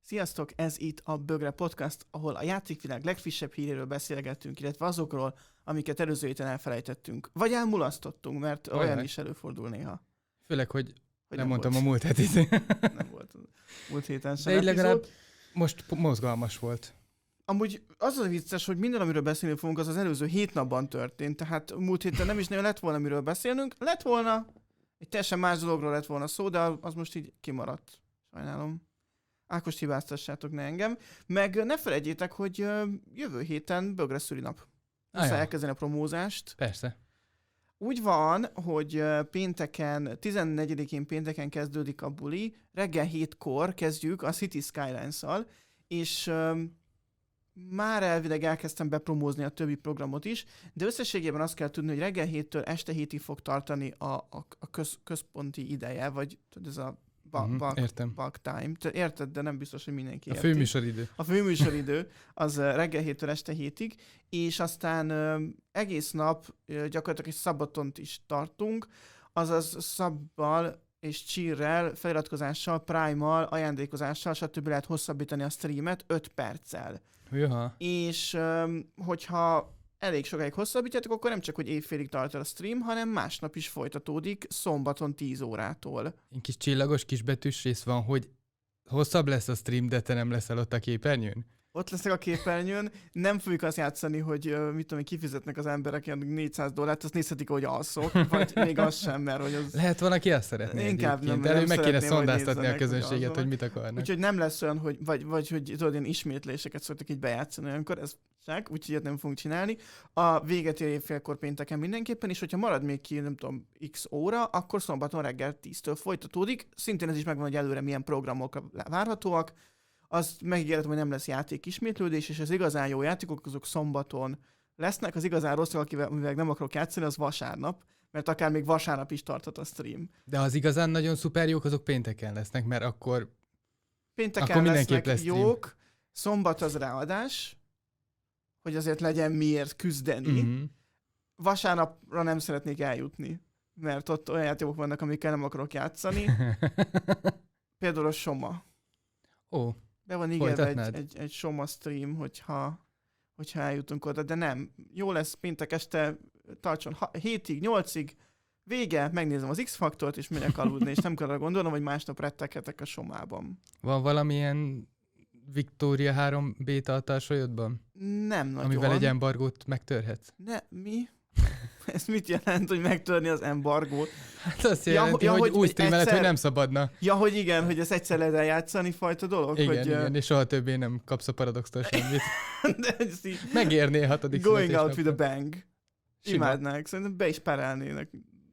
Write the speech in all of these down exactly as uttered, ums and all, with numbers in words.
Sziasztok, ez itt a Bögre Podcast, ahol a játékvilág legfrissebb híréről beszélgettünk, illetve azokról, amiket előző héten elfelejtettünk. Vagy elmulasztottunk, mert olyan, olyan is előfordul néha. Főleg, hogy, hogy nem, nem mondtam volt. a múlt hetit. Nem volt múlt héten sem. De így legalább most mozgalmas volt. Amúgy az a vicces, hogy minden, amiről beszélni fogunk, az az előző hét napban történt. Tehát múlt héten nem is nagyon lett volna, miről beszélnünk. Lett volna, egy teljesen más dologról lett volna szó, de az most így kimaradt. Sajnálom. Ákost hibáztassátok, ne engem. Meg ne felejtjétek, hogy jövő héten Bögre szülinap. Össze elkezdeni a promózást. Persze. Úgy van, hogy pénteken, tizennegyedikén pénteken kezdődik a buli, reggel hétkor kezdjük a City Skylines-szal, és um, már elvileg elkezdtem bepromózni a többi programot is, de összességében azt kell tudni, hogy reggel héttől este hétig fog tartani a, a, a köz, központi ideje, vagy tudod, ez a Ba- uh-huh, bug, értem. Bug time. Te érted, de nem biztos, hogy mindenki a érti. főműsoridő. A főműsoridő az reggel héttől este hétig, és aztán ö, egész nap ö, gyakorlatilag egy szabatont is tartunk, azaz szabbal és cheerrel, feliratkozással, prime-mal, ajándékozással, stb. Lehet hosszabbítani a streamet öt perccel. Jaha. És ö, hogyha elég sokáig hosszabbítjátok, akkor nem csak, hogy évfélig tart a stream, hanem másnap is folytatódik, szombaton tíz órától. Egy kis csillagos kisbetűs rész van, hogy hosszabb lesz a stream, de te nem leszel ott a képernyőn? Ott leszek a képernyőn, nem fogjuk azt játszani, hogy mit tudom, kifizetnek az emberek ilyen négyszáz dollárt, azt nézhetik, hogy alszok, vagy még az sem, mert hogy az... Lehet van, aki azt szeretné. Inkább nem, de nem meg kéne szeretném, szondáztatni hogy a közönséget, hogy, hogy mit akarnak. Úgyhogy nem lesz olyan, hogy, vagy, vagy hogy tudod, ilyen ismétléseket szoktak így bejátszani olyankor, ez csak, úgyhogy ilyet nem fogunk csinálni. A véget ér évfélkor pénteken mindenképpen, és hogyha marad még ki, nem tudom, x óra, akkor szombaton reggel tíztől folytatódik. Szintén ez is megvan, hogy előre milyen programok várhatóak. Azt megígérhetem, hogy nem lesz játék ismétlődés, és az igazán jó játékok azok szombaton lesznek. Az igazán rosszak, akivel mivel nem akarok játszani, az vasárnap, mert akár még vasárnap is tarthat a stream. De az igazán nagyon szuper jók, azok pénteken lesznek, mert akkor pénteken akkor lesznek lesz jók, szombat az ráadás, hogy azért legyen miért küzdeni. Uh-huh. Vasárnapra nem szeretnék eljutni, mert ott olyan játékok vannak, amikkel nem akarok játszani. Például a Soma. Ó. Be van ígérve egy, egy, egy Soma stream, hogyha, hogyha eljutunk oda, de nem. Jó lesz péntek este, tartson ha, hétig, nyolcig, vége, megnézem az X-faktort, és megyek aludni, és nem kell arra gondolnom, hogy másnap retteghetek a Somában. Van valamilyen Victoria három béta a társajodban? Nem nagyon. Amivel egy embargót megtörhetsz? Ne, mi? Ez mit jelent, hogy megtörni az embargót? Hát azt jelenti, ja, ja, hogy, hogy úgy streamelet, egyszer... hogy nem szabadna. Ja, hogy igen, hogy ezt egyszer lehet eljátszani fajta dolog? Igen, hogy, igen, és soha többé nem kapsz a paradoxtól semmit. De ez így... Megérné a hatodik Going out with a bang. Sima. Imádnák, szerintem be is perelnének.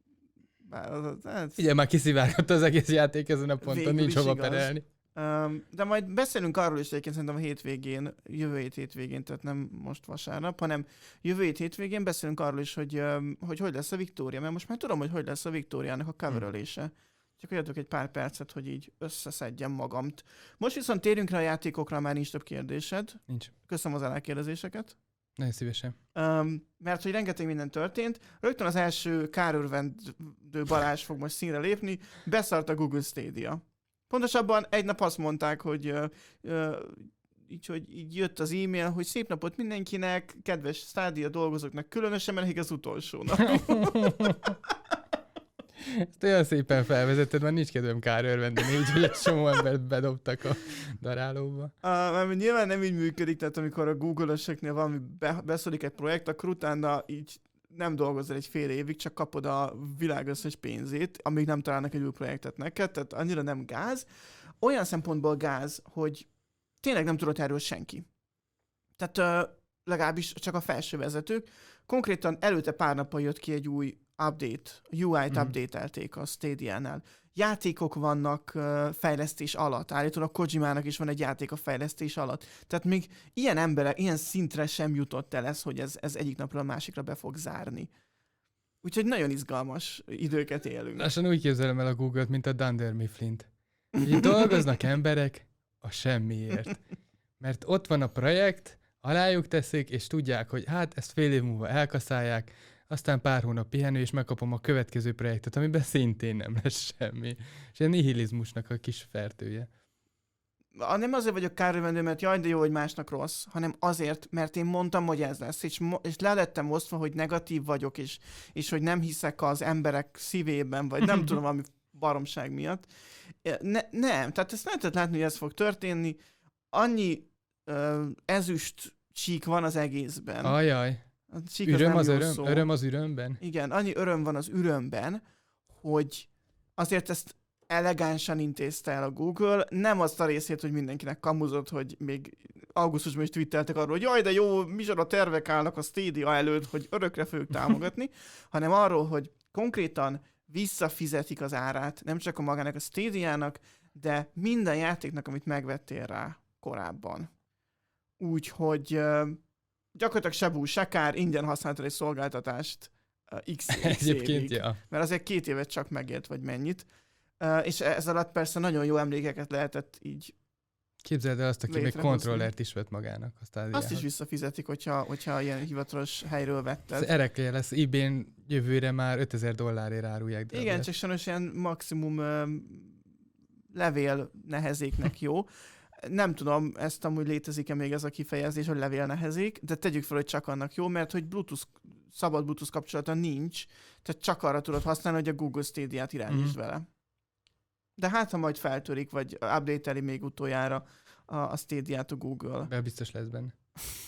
Bár az, az, az... Ugye már kiszivárgott az egész játék ezen a ponton, Végül nincs hova igaz. perelni. Um, de majd beszélünk arról is egyébként szerintem a hétvégén, jövő hét hétvégén, tehát nem most vasárnap, hanem jövő hét hétvégén beszélünk arról is, hogy, um, hogy hogy lesz a Victoria, mert most már tudom, hogy hogy lesz a Victoriának a coverölése. Hmm. Csak adjatok egy pár percet, hogy így összeszedjem magamt. Most viszont térjünk rá a játékokra, már nincs több kérdésed. Nincs. Köszönöm az elkérdezéseket. Nagyon szívesen. Um, mert hogy rengeteg minden történt. Rögtön az első kárörvendő Balázs fog most színre lépni, beszart a Google Stadia. Pontosabban egy nap azt mondták, hogy, uh, uh, így, hogy így jött az e-mail, hogy szép napot mindenkinek, kedves Stadia dolgozóknak különösen, mert az utolsó nap. Ezt olyan szépen felvezetted, már nincs kedvem kárőrvendeni, így, hogy egy csomó embert bedobtak a darálóba. Uh, mert nyilván nem így működik, tehát amikor a Google-öseknél valami be, beszólik egy projekt, akkor utána így nem dolgozol egy fél évig, csak kapod a világ összes pénzét, amíg nem találnak egy új projektet neked, tehát annyira nem gáz. Olyan szempontból gáz, hogy tényleg nem tudott erről senki. Tehát uh, legalábbis csak a felső vezetők. Konkrétan előtte pár nappal jött ki egy új update, U I-t mm. update-elték a Stadia-nál. Játékok vannak uh, fejlesztés alatt. Állítólag Kojimának is van egy játék a fejlesztés alatt. Tehát még ilyen emberek, ilyen szintre sem jutott el ez, hogy ez, ez egyik napról a másikra be fog zárni. Úgyhogy nagyon izgalmas időket élünk. Lassan úgy képzelem el a Google-t, mint a Dunder Mifflint. Így dolgoznak emberek a semmiért. Mert ott van a projekt, alájuk teszik, és tudják, hogy hát ezt fél év múlva elkaszálják, aztán pár hónap pihenő, és megkapom a következő projektet, amiben szintén nem lesz semmi. És a nihilizmusnak a kis fertője. nem azért vagyok kárőrvendő, mert jaj, de jó, hogy másnak rossz, hanem azért, mert én mondtam, hogy ez lesz, és, mo- és le lettem osztva, hogy negatív vagyok, és, és hogy nem hiszek az emberek szívében, vagy nem tudom, valami baromság miatt. Ne, nem, tehát ezt nem lehet látni, hogy ez fog történni. Annyi ö, ezüst csík van az egészben. Ajaj. A csík Öröm az, az nem jó öröm, szó. öröm az örömben? Igen, annyi öröm van az örömben, hogy azért ezt elegánsan intézte el a Google, nem azt a részét, hogy mindenkinek kamuzott, hogy még augusztusban is twitteltek arról, hogy jaj, de jó, micsoda tervek állnak a Stadia előtt, hogy örökre fogjuk támogatni, hanem arról, hogy konkrétan visszafizetik az árát, nem csak a magának a Stadia-nak, de minden játéknak, amit megvettél rá korábban. Úgyhogy uh, gyakorlatilag se bú, se kár, ingyen használtad egy szolgáltatást uh, x, x Egyébként, évig. ja. Mert azért két évet csak megélt, vagy mennyit. Uh, és ez alatt persze nagyon jó emlékeket lehetett így. Képzeld el azt, aki még Létrehozni. kontrollert is vett magának. A Azt is visszafizetik, hogyha, hogyha ilyen hivatalos helyről vetted. Ez erekje lesz, eBay-n jövőre már ötezer dollárért árulják. Igen, drágát. csak sajnos ilyen maximum uh, levél nehezéknek jó. Nem tudom, ezt amúgy létezik-e még ez a kifejezés, hogy levél nehezék, de tegyük fel, hogy csak annak jó, mert hogy Bluetooth, szabad Bluetooth kapcsolata nincs, tehát csak arra tudod használni, hogy a Google Stadia-t irányítsd Mhm. vele. De hát, ha majd feltörik, vagy update-eli még utoljára a, a Stadia-t a Google. Be biztos lesz benne.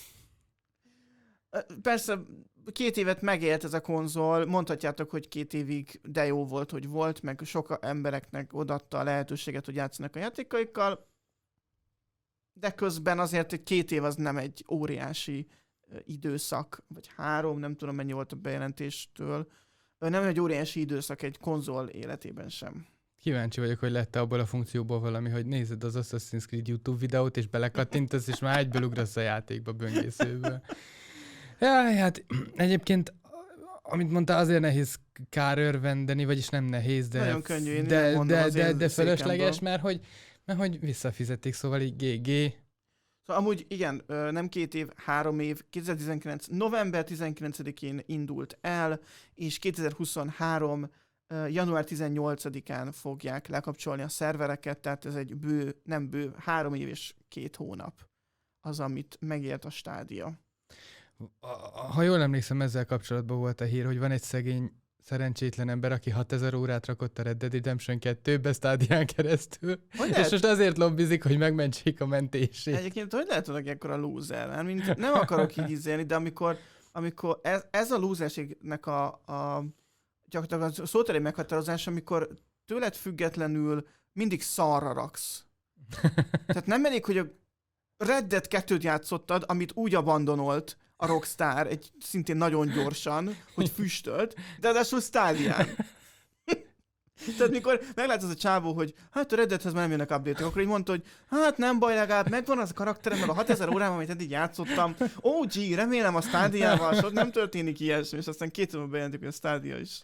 Persze, két évet megélt ez a konzol, mondhatjátok, hogy két évig de jó volt, hogy volt, meg sok embereknek odaadta a lehetőséget, hogy játszanak a játékaikkal, de közben azért egy két év az nem egy óriási időszak, vagy három, nem tudom mennyi volt a bejelentéstől, nem egy óriási időszak egy konzol életében sem. Kíváncsi vagyok, hogy lett abból a funkcióból valami, hogy nézed az Assassin's Creed YouTube videót, és belekattintasz, és már egyből ugrasz a játékba böngészőből. Ja, hát egyébként, amit mondta, azért nehéz kárőrvendeni, vagyis nem nehéz, de, Nagyon könnyű, én de, nem mondom de, az de, én de fölösleges, székemből. mert hogy, mert hogy visszafizetik, szóval így gé gé. Szóval amúgy igen, ö, nem két év, három év, kétezer-tizenkilenc. november tizenkilencedikén indult el, és kétezer-huszonhárom. ö, január tizennyolcadikán fogják lekapcsolni a szervereket, tehát ez egy bő, nem bő, három év és két hónap az, amit megélt a Stadia. Ha jól emlékszem, ezzel kapcsolatban volt a hír, hogy van egy szegény szerencsétlen ember, aki hatezer órát rakott a Red Dead Redemption kettőbe Stadián keresztül, Hogy és lehet, most azért lobbizik, hogy megmentsék a mentését. egyébként hogy lehet valaki ekkora lúzer? Mert mint nem akarok így izélni, de amikor, amikor ez, ez a lúzerségnek a, a gyakorlatilag a szóteli meghatározás, amikor tőled függetlenül mindig szarra raksz. Tehát nem elég, hogy a Red Dead kettőt játszottad, amit úgy abandonolt a Rockstar, egy szintén nagyon gyorsan, hogy füstölt, de ráadásul Stadián. Tehát mikor meglátod az a csávó, hogy hát a Red Deadhez már nem jönnek update-ok, akkor így mondta, hogy hát nem baj, legalább megvan az a karakterem, meg a hatezer órám, amit eddig játszottam. Ó, gee, remélem a Stadiával, sok nem történik ilyesmi, és aztán két évben bejelentik, hogy a Stadia is.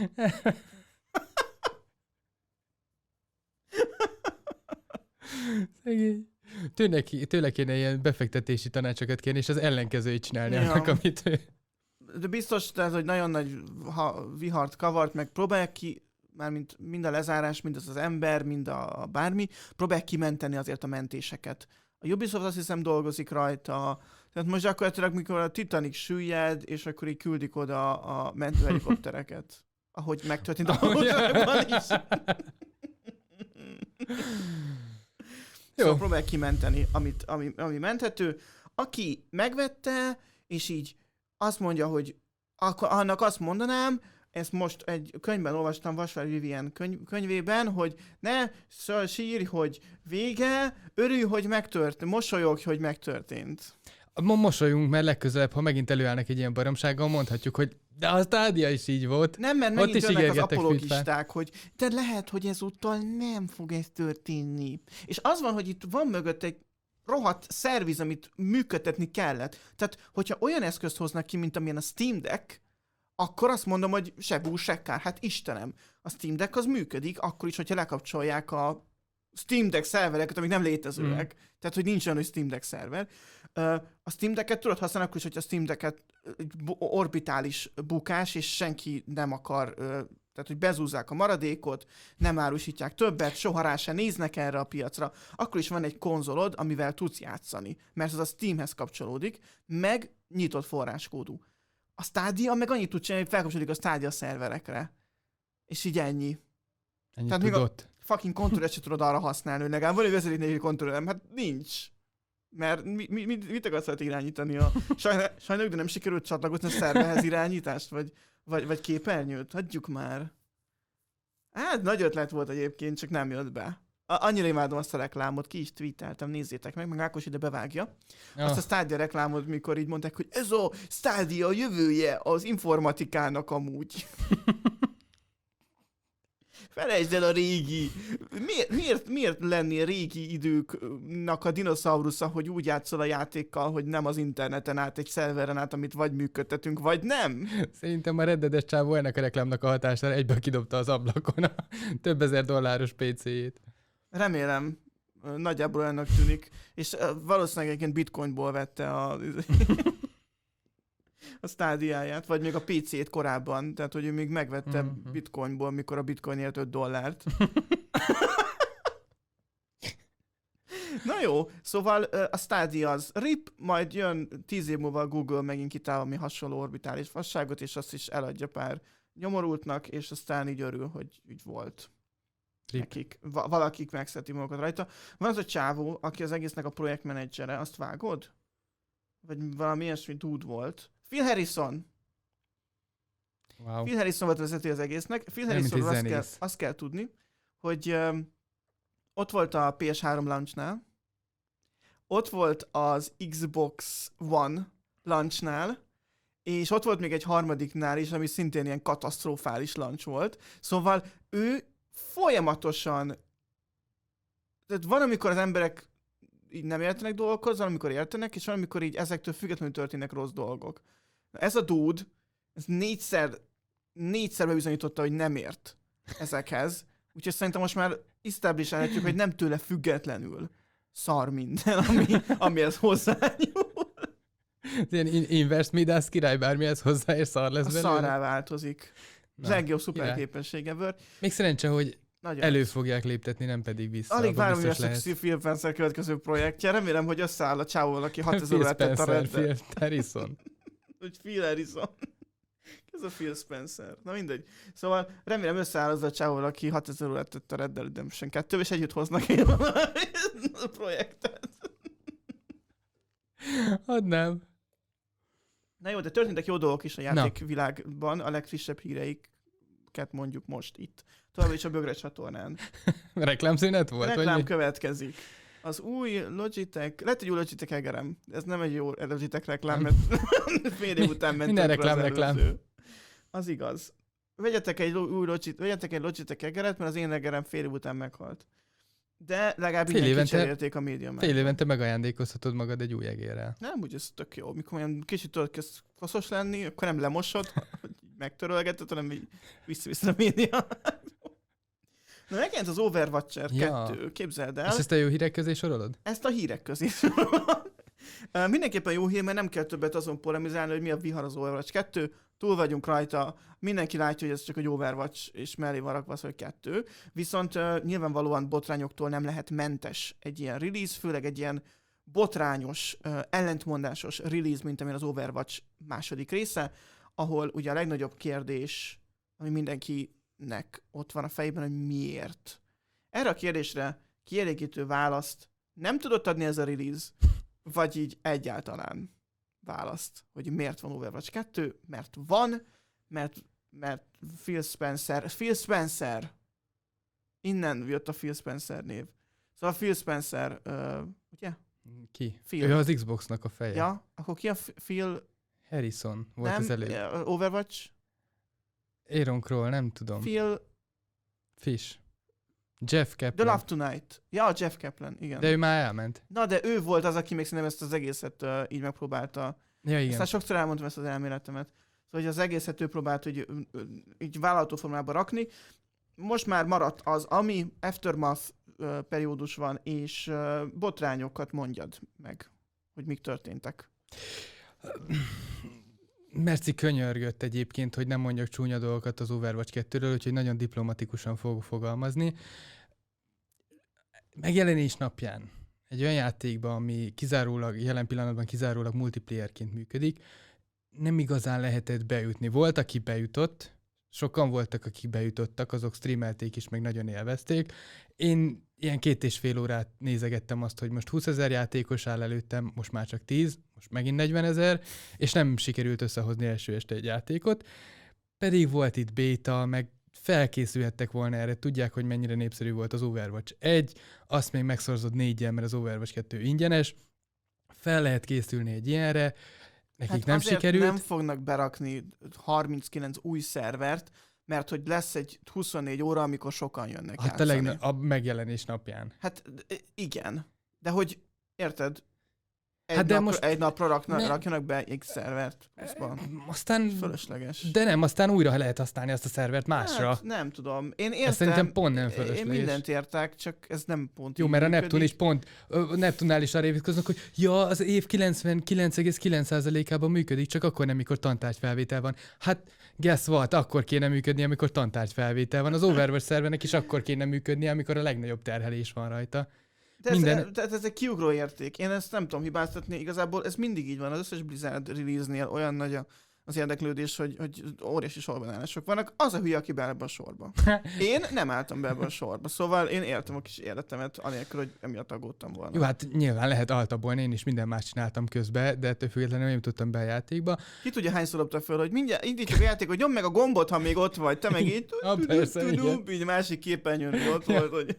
Szegény. Tőle, tőle kéne ilyen befektetési tanácsokat kérni, és az ellenkezőjét csinálni Ja. annak, amit ő... De biztos, tehát, hogy nagyon nagy ha, vihart kavart, meg próbálják ki, mármint mind a lezárás, mind az az ember, mind a, a bármi, próbálják kimenteni azért a mentéseket. A Ubisoft azt hiszem dolgozik rajta, tehát most gyakorlatilag mikor a Titanic süllyed, és akkor így küldik oda a mentőhelikoptereket. Ahogy megtörtént a valóságban is. Szóval próbálják kimenteni, amit, ami, ami menthető. Aki megvette, és így azt mondja, hogy akkor annak azt mondanám, ezt most egy könyvben olvastam, Vasvári Vivien könyv, könyvében, hogy ne sírj, hogy vége, örülj, hogy megtörtént, mosolyogj, hogy megtörtént. Ma mosolyunk, mert legközelebb, ha megint előállnak egy ilyen baromsággal, mondhatjuk, hogy de a Stadia is így volt. Nem, mert Ott megint is jönnek az ígérgettek apologisták, hogy de lehet, hogy ezúttal nem fog ez történni. És az van, hogy itt van mögött egy rohadt szerviz, amit működtetni kellett. Tehát, hogyha olyan eszközt hoznak ki, mint amilyen a Steam Deck, akkor azt mondom, hogy se bú, se kár. Hát Istenem, a Steam Deck az működik, akkor is, hogyha lekapcsolják a Steam Deck szervereket, amik nem létezőek. Mm. Tehát, hogy nincs olyan, hogy Steam Deck szerver. A Steam Decket tudod használni, akkor is, hogyha a Steam Decket orbitális bukás, és senki nem akar tehát hogy bezúzzák a maradékot, nem árusítják többet, soha rá se néznek erre a piacra, akkor is van egy konzolod, amivel tudsz játszani, mert az a Steamhez kapcsolódik, meg nyitott forráskódú. A Stadia meg annyit tud csinálni, hogy felkapcsolódik a Stadia szerverekre. És így ennyi. Ennyit Tehát még tudott. a fucking kontrollert sem tudod arra használni, hogy legalább van egy vezeték nélküli kontrollerem, hát nincs. Mert mi, mi, mit, mit akarsz hát irányítani? A... Sajnálom, sajnál, de nem sikerült csatlakozni a szervehez irányítást, vagy, vagy, vagy képernyőt? Hagyjuk már. Hát nagy ötlet volt egyébként, csak nem jött be. A- annyira imádom azt a reklámot, ki is tweeteltem, nézzétek meg, meg Ákos ide bevágja. Ja. Azt a Stadia reklámot, mikor így mondták, hogy ez a Stadia a jövője az informatikának amúgy. Felejtsd el a régi. Miért, miért, miért lenni a régi időknak a dinoszaurusza, hogy úgy játszol a játékkal, hogy nem az interneten át, egy szerveren át, amit vagy működtetünk, vagy nem? Szerintem a reddedes csávó ennek a reklámnak a hatására egyből kidobta az ablakon a több ezer dolláros pé céjét. Remélem. Nagyjából olyannak tűnik. És valószínűleg egyébként bitcoinból vette a... a Stadiáját, vagy még a pé cét korábban, tehát hogy ő még megvette mm-hmm. bitcoinból, mikor a bitcoin ért öt dollárt. Na jó, szóval a Stadia az rip, majd jön tíz év múlva a Google megint kitál valami hasonló orbitális fasságot, és azt is eladja pár nyomorultnak, és aztán így örül, hogy így volt. Rip. Nekik. Va- valakik megszedték magukat rajta. Van az a csávó, aki az egésznek a projektmenedzsere, azt vágod? Vagy valami ilyesmi dude volt. Phil Harrison. Wow. Phil Harrison volt vezető az egésznek. Phil Harrisonról azt kell, azt kell tudni, hogy um, ott volt a pé es három launchnál, ott volt az Xbox One launchnál, és ott volt még egy harmadiknál is, ami szintén ilyen katasztrofális launch volt. Szóval ő folyamatosan, tehát van, amikor az emberek így nem értenek dolgokhoz, van, amikor értenek, és van, amikor így ezektől függetlenül történnek rossz dolgok. Na, ez a dude, ez négyszer, négyszer bebizonyította, hogy nem ért ezekhez. Úgyhogy szerintem most már establish-elhetjük, hogy nem tőle függetlenül szar minden, ami, amihez hozzányúl. Ilyen inverse Midas király bármihez hozzá, és szar lesz belőle. A szarrá változik. Na, legjobb szuper képessége volt. Még szerencse, hogy nagyon elő fogják léptetni, nem pedig vissza. Alig várom, hogy a Phil Spencer következő projektje. Remélem, hogy összeáll a csávóval, aki hatezer órát tett a Red Phil Harrison. Úgy Phil Harrison. Ez a Phil Spencer. Na mindegy. Szóval remélem összeáll az a csávóval, aki hatezer órát tett a Red Dead Redemption kettő, és együtt hoznak én a projektet. Adnám. Na jó, de történtek jó dolgok is a játékvilágban, a legfrissebb híreiket mondjuk most itt. Továbbá is a Bögre csatornán. Reklámszünet volt? Reklám vagy következik. Az új Logitech, lett egy új Logitech egerem. Ez nem egy jó Logitech reklám, mert fél év után ment minden reklám, reklám. Az igaz. Vegyetek egy új Logitech, vegyetek egy Logitech egeret, mert az én egerem fél év után meghalt. De legalább így kicserélték a média. Fél évente megajándékozhatod magad egy új egérrel. Nem, úgy ez tök jó. Mikor olyan kicsit tudod kezd faszos lenni, akkor nem lemosod, hogy megtörölgeted, hanem így vissza-vissza a média. Na megjelent az Overwatcher ja. kettő, képzeld el. És ezt a jó hírek közé sorolod? Ezt a hírek közé sorolod. uh, mindenképpen jó hír, mert nem kell többet azon polemizálni, hogy mi a vihar az Overwatch kettő. Túl vagyunk rajta, mindenki látja, hogy ez csak egy Overwatch, és mellé van rakva az, hogy kettő. Viszont uh, nyilvánvalóan botrányoktól nem lehet mentes egy ilyen release, főleg egy ilyen botrányos, uh, ellentmondásos release, mint amilyen az Overwatch második része, ahol ugye a legnagyobb kérdés, ami mindenkinek ott van a fejében, hogy miért. Erre a kérdésre kielégítő választ nem tudott adni ez a release, vagy így egyáltalán választ, hogy miért van Overwatch kettő, mert van, mert, mert Phil Spencer, Phil Spencer, innen jött a Phil Spencer név. Szóval Phil Spencer, uh, ugye? Ki? Phil. Ő az Xboxnak a feje. Ja, akkor ki a Phil... Harrison volt nem, az előbb. Overwatch? Aaron Kroll, nem tudom. Phil... Fish. Jeff Kaplan. The Love Tonight. Ja, Jeff Kaplan, igen. De ő már elment. Na, de ő volt az, aki még szerintem ezt az egészet uh, így megpróbálta. Ja, igen. Aztán sokszor elmondtam ezt az elméletemet. Szóval, hogy az egészet ő próbált hogy, így vállalható formába rakni. Most már maradt az, ami Aftermath uh, periódus van, és uh, botrányokat mondjad meg, hogy mik történtek. Merci könyörgött egyébként, hogy nem mondjak csúnya dolgokat az Overwatch kettőről, úgyhogy nagyon diplomatikusan fogok fogalmazni. Megjelenés napján egy olyan játékban, ami kizárólag, jelen pillanatban kizárólag multiplayerként működik, nem igazán lehetett bejutni. Volt, aki bejutott, sokan voltak, akik bejutottak, azok streamelték is, meg nagyon élvezték. Én ilyen két és fél órát nézegettem azt, hogy most húszezer játékos áll előttem, most már csak tíz, most megint negyvenezer, és nem sikerült összehozni első este egy játékot. Pedig volt itt béta, meg felkészülhettek volna erre, tudják, hogy mennyire népszerű volt az Overwatch egy, azt még megszorzott négyen, mert az Overwatch kettő ingyenes, fel lehet készülni egy ilyenre, nekik hát nem azért sikerült. nem fognak berakni harminckilenc új szervert, mert hogy lesz egy huszonnégy óra, amikor sokan jönnek Hát a, legna- a megjelenés napján. Hát igen, de hogy érted? Egy, hát de nap, most egy napra rakna, ne... rakjanak be egy szervert. Aztán... Fölösleges. De nem, aztán újra lehet használni azt a szervert másra. Hát, nem tudom. Én értem. Ezt szerintem pont nem fölösleges. Én mindent értek, csak ez nem pont jó, mert a Neptun is pont, a Neptunnál is arra évítkoznak, hogy ja, az év kilencvenkilenc egész kilenc százalékában működik, csak akkor nem, mikor tantárgyfelvétel van. Hát guess what? Akkor kéne működni, amikor tantárgyfelvétel van. Az Overwatch szervernek is akkor kéne működni, amikor a legnagyobb terhelés van rajta. De ez, Minden... ez, ez egy kiugró érték. Én ezt nem tudom hibáztatni. Igazából ez mindig így van. Az összes Blizzard release-nél olyan nagy a, az érdeklődés, hogy, hogy óriási sorbanállások vannak. Az a hülye, aki beáll ebbe a sorba. Én nem álltam be ebbe a sorba. Szóval én éltem a kis életemet, anélkül, hogy emiatt aggódtam volna. Jó, hát nyilván lehet altabolni, én is minden más csináltam közben, de ettől függetlenül nem jutottam be a játékba. Ki tudja, hányszor lopta föl, hogy mindjárt indítjuk a játék, hogy nyomd meg a gombot, ha még ott vagy. Te meg így, így másik képernyőn, hogy ott volt, hogy...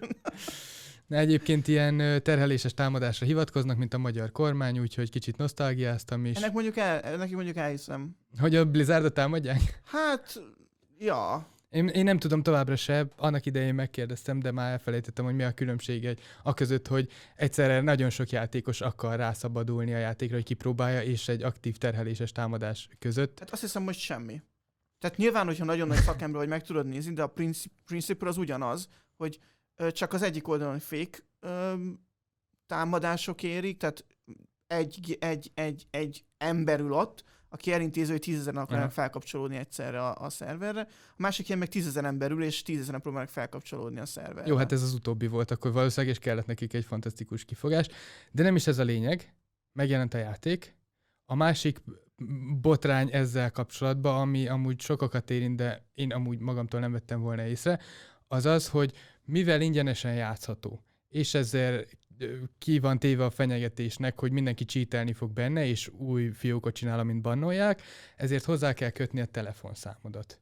De egyébként ilyen terheléses támadásra hivatkoznak, mint a magyar kormány, úgyhogy kicsit nosztalgiáztam is. Ennek mondjuk, el, neki mondjuk elhiszem. Hogy a Blizzardot támadják? Hát, ja. Én, én nem tudom továbbra se, annak idején megkérdeztem, de már elfelejtettem, hogy mi a különbség egy a között, hogy egyszerre nagyon sok játékos akar rászabadulni a játékra, hogy kipróbálja, és egy aktív terheléses támadás között. Hát azt hiszem, hogy semmi. Tehát nyilván, hogyha nagyon nagy szakember vagy, meg tudod nézni, de a principle az ugyanaz, hogy csak az egyik oldalon fake öm, támadások érik, tehát egy, egy, egy, egy ember ül ott, aki elintéző, hogy tízezer akarnak felkapcsolódni egyszerre a, a szerverre, a másik ilyen meg tízezer ember ül, és tízezer próbálnak felkapcsolódni a szerverre. Jó, hát ez az utóbbi volt, akkor valószínűleg, és kellett nekik egy fantasztikus kifogás, de nem is ez a lényeg, megjelent a játék, a másik botrány ezzel kapcsolatban, ami amúgy sokakat érint, de én amúgy magamtól nem vettem volna észre, az az, hogy mivel ingyenesen játszható, és ezzel ki van téve a fenyegetésnek, hogy mindenki cheatelni fog benne, és új fiókot csinál, amint bannolják, ezért hozzá kell kötni a telefonszámodat.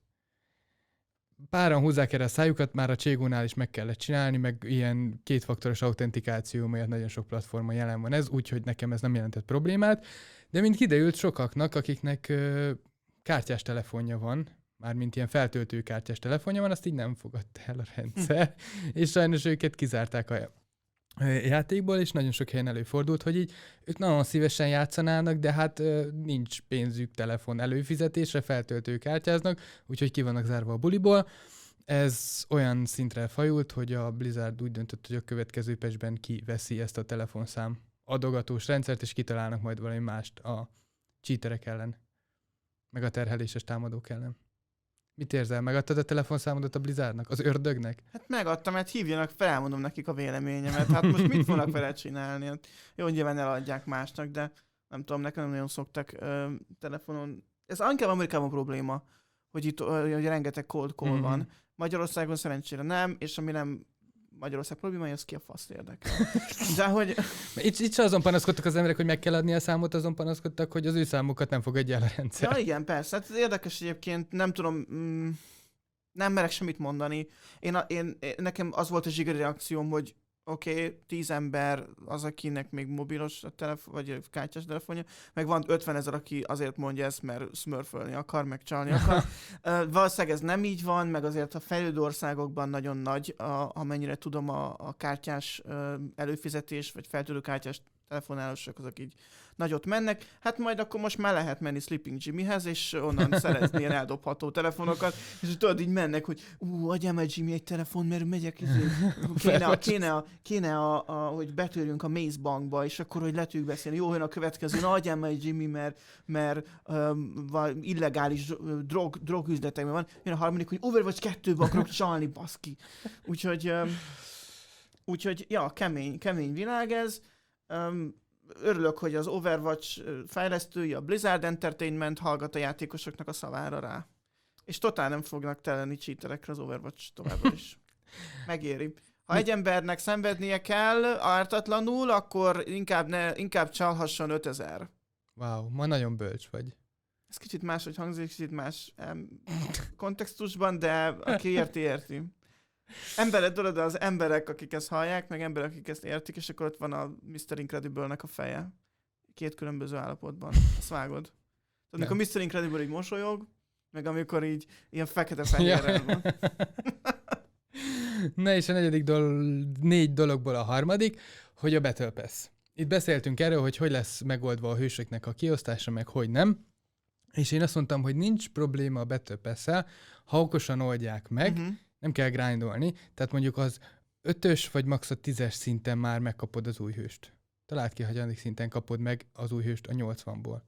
Páran húzzák erre a szájukat, már a Cségónál is meg kellett csinálni, meg ilyen kétfaktoros autentikáció, miatt nagyon sok platformon jelen van ez, úgyhogy nekem ez nem jelentett problémát, de mint kiderült sokaknak, akiknek ö, kártyás telefonja van, mármint ilyen feltöltőkártyás telefonja van, azt így nem fogadta el a rendszer, és sajnos őket kizárták a játékból, és nagyon sok helyen előfordult, hogy így ők nagyon szívesen játszanának, de hát nincs pénzük telefon előfizetésre, feltöltőkártyáznak, úgyhogy ki vannak zárva a buliból. Ez olyan szintre fajult, hogy a Blizzard úgy döntött, hogy a következő patchben kiveszi ezt a telefonszám adogatós rendszert, és kitalálnak majd valami mást a cheaterek ellen, meg a terheléses támadók ellen. Mit érzel? Megadtad a telefonszámodat a Blizzardnak? Az ördögnek? Hát megadtam, hát hívjanak fel, elmondom nekik a véleményemet. Hát most mit fognak vele csinálni? Hát jó, nyilván eladják másnak, de nem tudom, nekem nem nagyon szoktak ö, telefonon. Ez inkább Amerikában probléma, hogy itt ö, hogy rengeteg cold call mm-hmm. van. Magyarországon szerencsére nem, és ami nem Magyarország problémája, az ki a fasz érdekel. De hogy... Itt, itt se azon panaszkodtak az emberek, hogy meg kell adni a számot, azon panaszkodtak, hogy az ő számukat nem fogadja el a rendszer. Ja, igen, persze. Hát érdekes egyébként, nem tudom, mm, nem merek semmit mondani. Én, a, én, nekem az volt a zsigeri reakcióm, hogy oké, okay, tíz ember az, akinek még mobilos a telefon, vagy kártyás telefonja, meg van ötvenezer, aki azért mondja ezt, mert smurfölni akar, meg csalni akar. uh, valószínűleg ez nem így van, meg azért a fejlődő országokban nagyon nagy, a, amennyire tudom, a, a kártyás uh, előfizetés, vagy feltöltő kártyás telefonálósok azok így nagyot mennek, hát majd akkor most már lehet menni Sleeping Jimmyhez, és onnan szerezni ilyen eldobható telefonokat, és tudod, így mennek, hogy ú, adjam el Jimmy egy telefon, mert megyek, izé, kéne, a, kéne, a, kéne a, a, hogy betörjünk a Maze Bankba, és akkor, hogy le tudjuk beszélni, jó, jön a következő, na adjam el Jimmy, mert, mert um, illegális drog, drogüzletekben van, jön a harmadik, hogy Overwatch kettőbe akarok csalni, baszki. Úgyhogy, um, úgyhogy, ja, kemény, kemény világ ez. Um, Örülök, hogy az Overwatch fejlesztői, a Blizzard Entertainment hallgat a játékosoknak a szavára rá. És totál nem fognak teleni cheaterekre az Overwatch továbbra is. Megéri. Ha egy embernek szenvednie kell ártatlanul, akkor inkább, ne, inkább csalhasson ötezer. Wow, ma nagyon bölcs vagy. Ez kicsit máshogy hangzik, kicsit más em, kontextusban, de aki érti, érti. Emberek, tudod, az emberek, akik ezt hallják, meg emberek, akik ezt értik, és akkor ott van a miszter Incredible-nek a feje. Két különböző állapotban. Azt vágod. Tudod, amikor miszter Incredible így mosolyog, meg amikor így ilyen fekete-fehérrel van. Na és a negyedik dolog, négy dologból a harmadik, hogy a Battle Pass. Itt beszéltünk erről, hogy hogy lesz megoldva a hősöknek a kiosztása, meg hogy nem. És én azt mondtam, hogy nincs probléma a Battle Pass-szel, ha okosan oldják meg, uh-huh. nem kell grindolni, tehát mondjuk az ötös vagy max a tízes szinten már megkapod az új hőst. Találd ki, hogy annak szinten kapod meg az új hőst a nyolcvanból.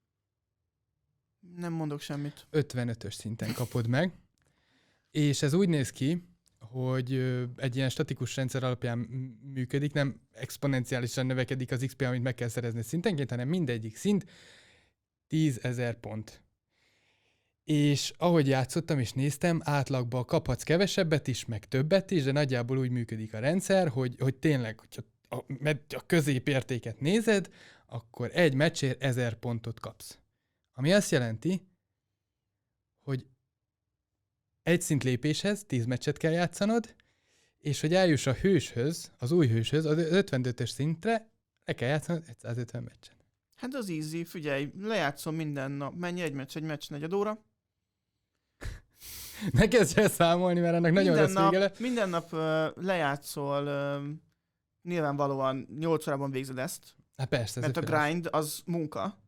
Nem mondok semmit. ötvenötös szinten kapod meg, és ez úgy néz ki, hogy egy ilyen statikus rendszer alapján működik, nem exponenciálisan növekedik az iksz pé, amit meg kell szerezni szintenként, hanem mindegyik szint tízezer pont. És ahogy játszottam és néztem, átlagban kaphatsz kevesebbet is, meg többet is, de nagyjából úgy működik a rendszer, hogy, hogy tényleg, hogyha a, a középértéket nézed, akkor egy meccsért ezer pontot kapsz. Ami azt jelenti, hogy egy szint lépéshez tíz meccset kell játszanod, és hogy eljuss a hőshöz, az új hőshöz, az ötvenötös szintre, le kell játszanod százötven meccset. Hát az easy, figyelj, lejátszom minden nap. Mennyi egy meccs, egy meccs negyed óra? Ne kezdj el számolni, mert ennek nagyon minden lesz vége le. Minden nap uh, lejátszol, uh, nyilvánvalóan nyolc órában végzed ezt. Hát persze. Mert a grind az munka.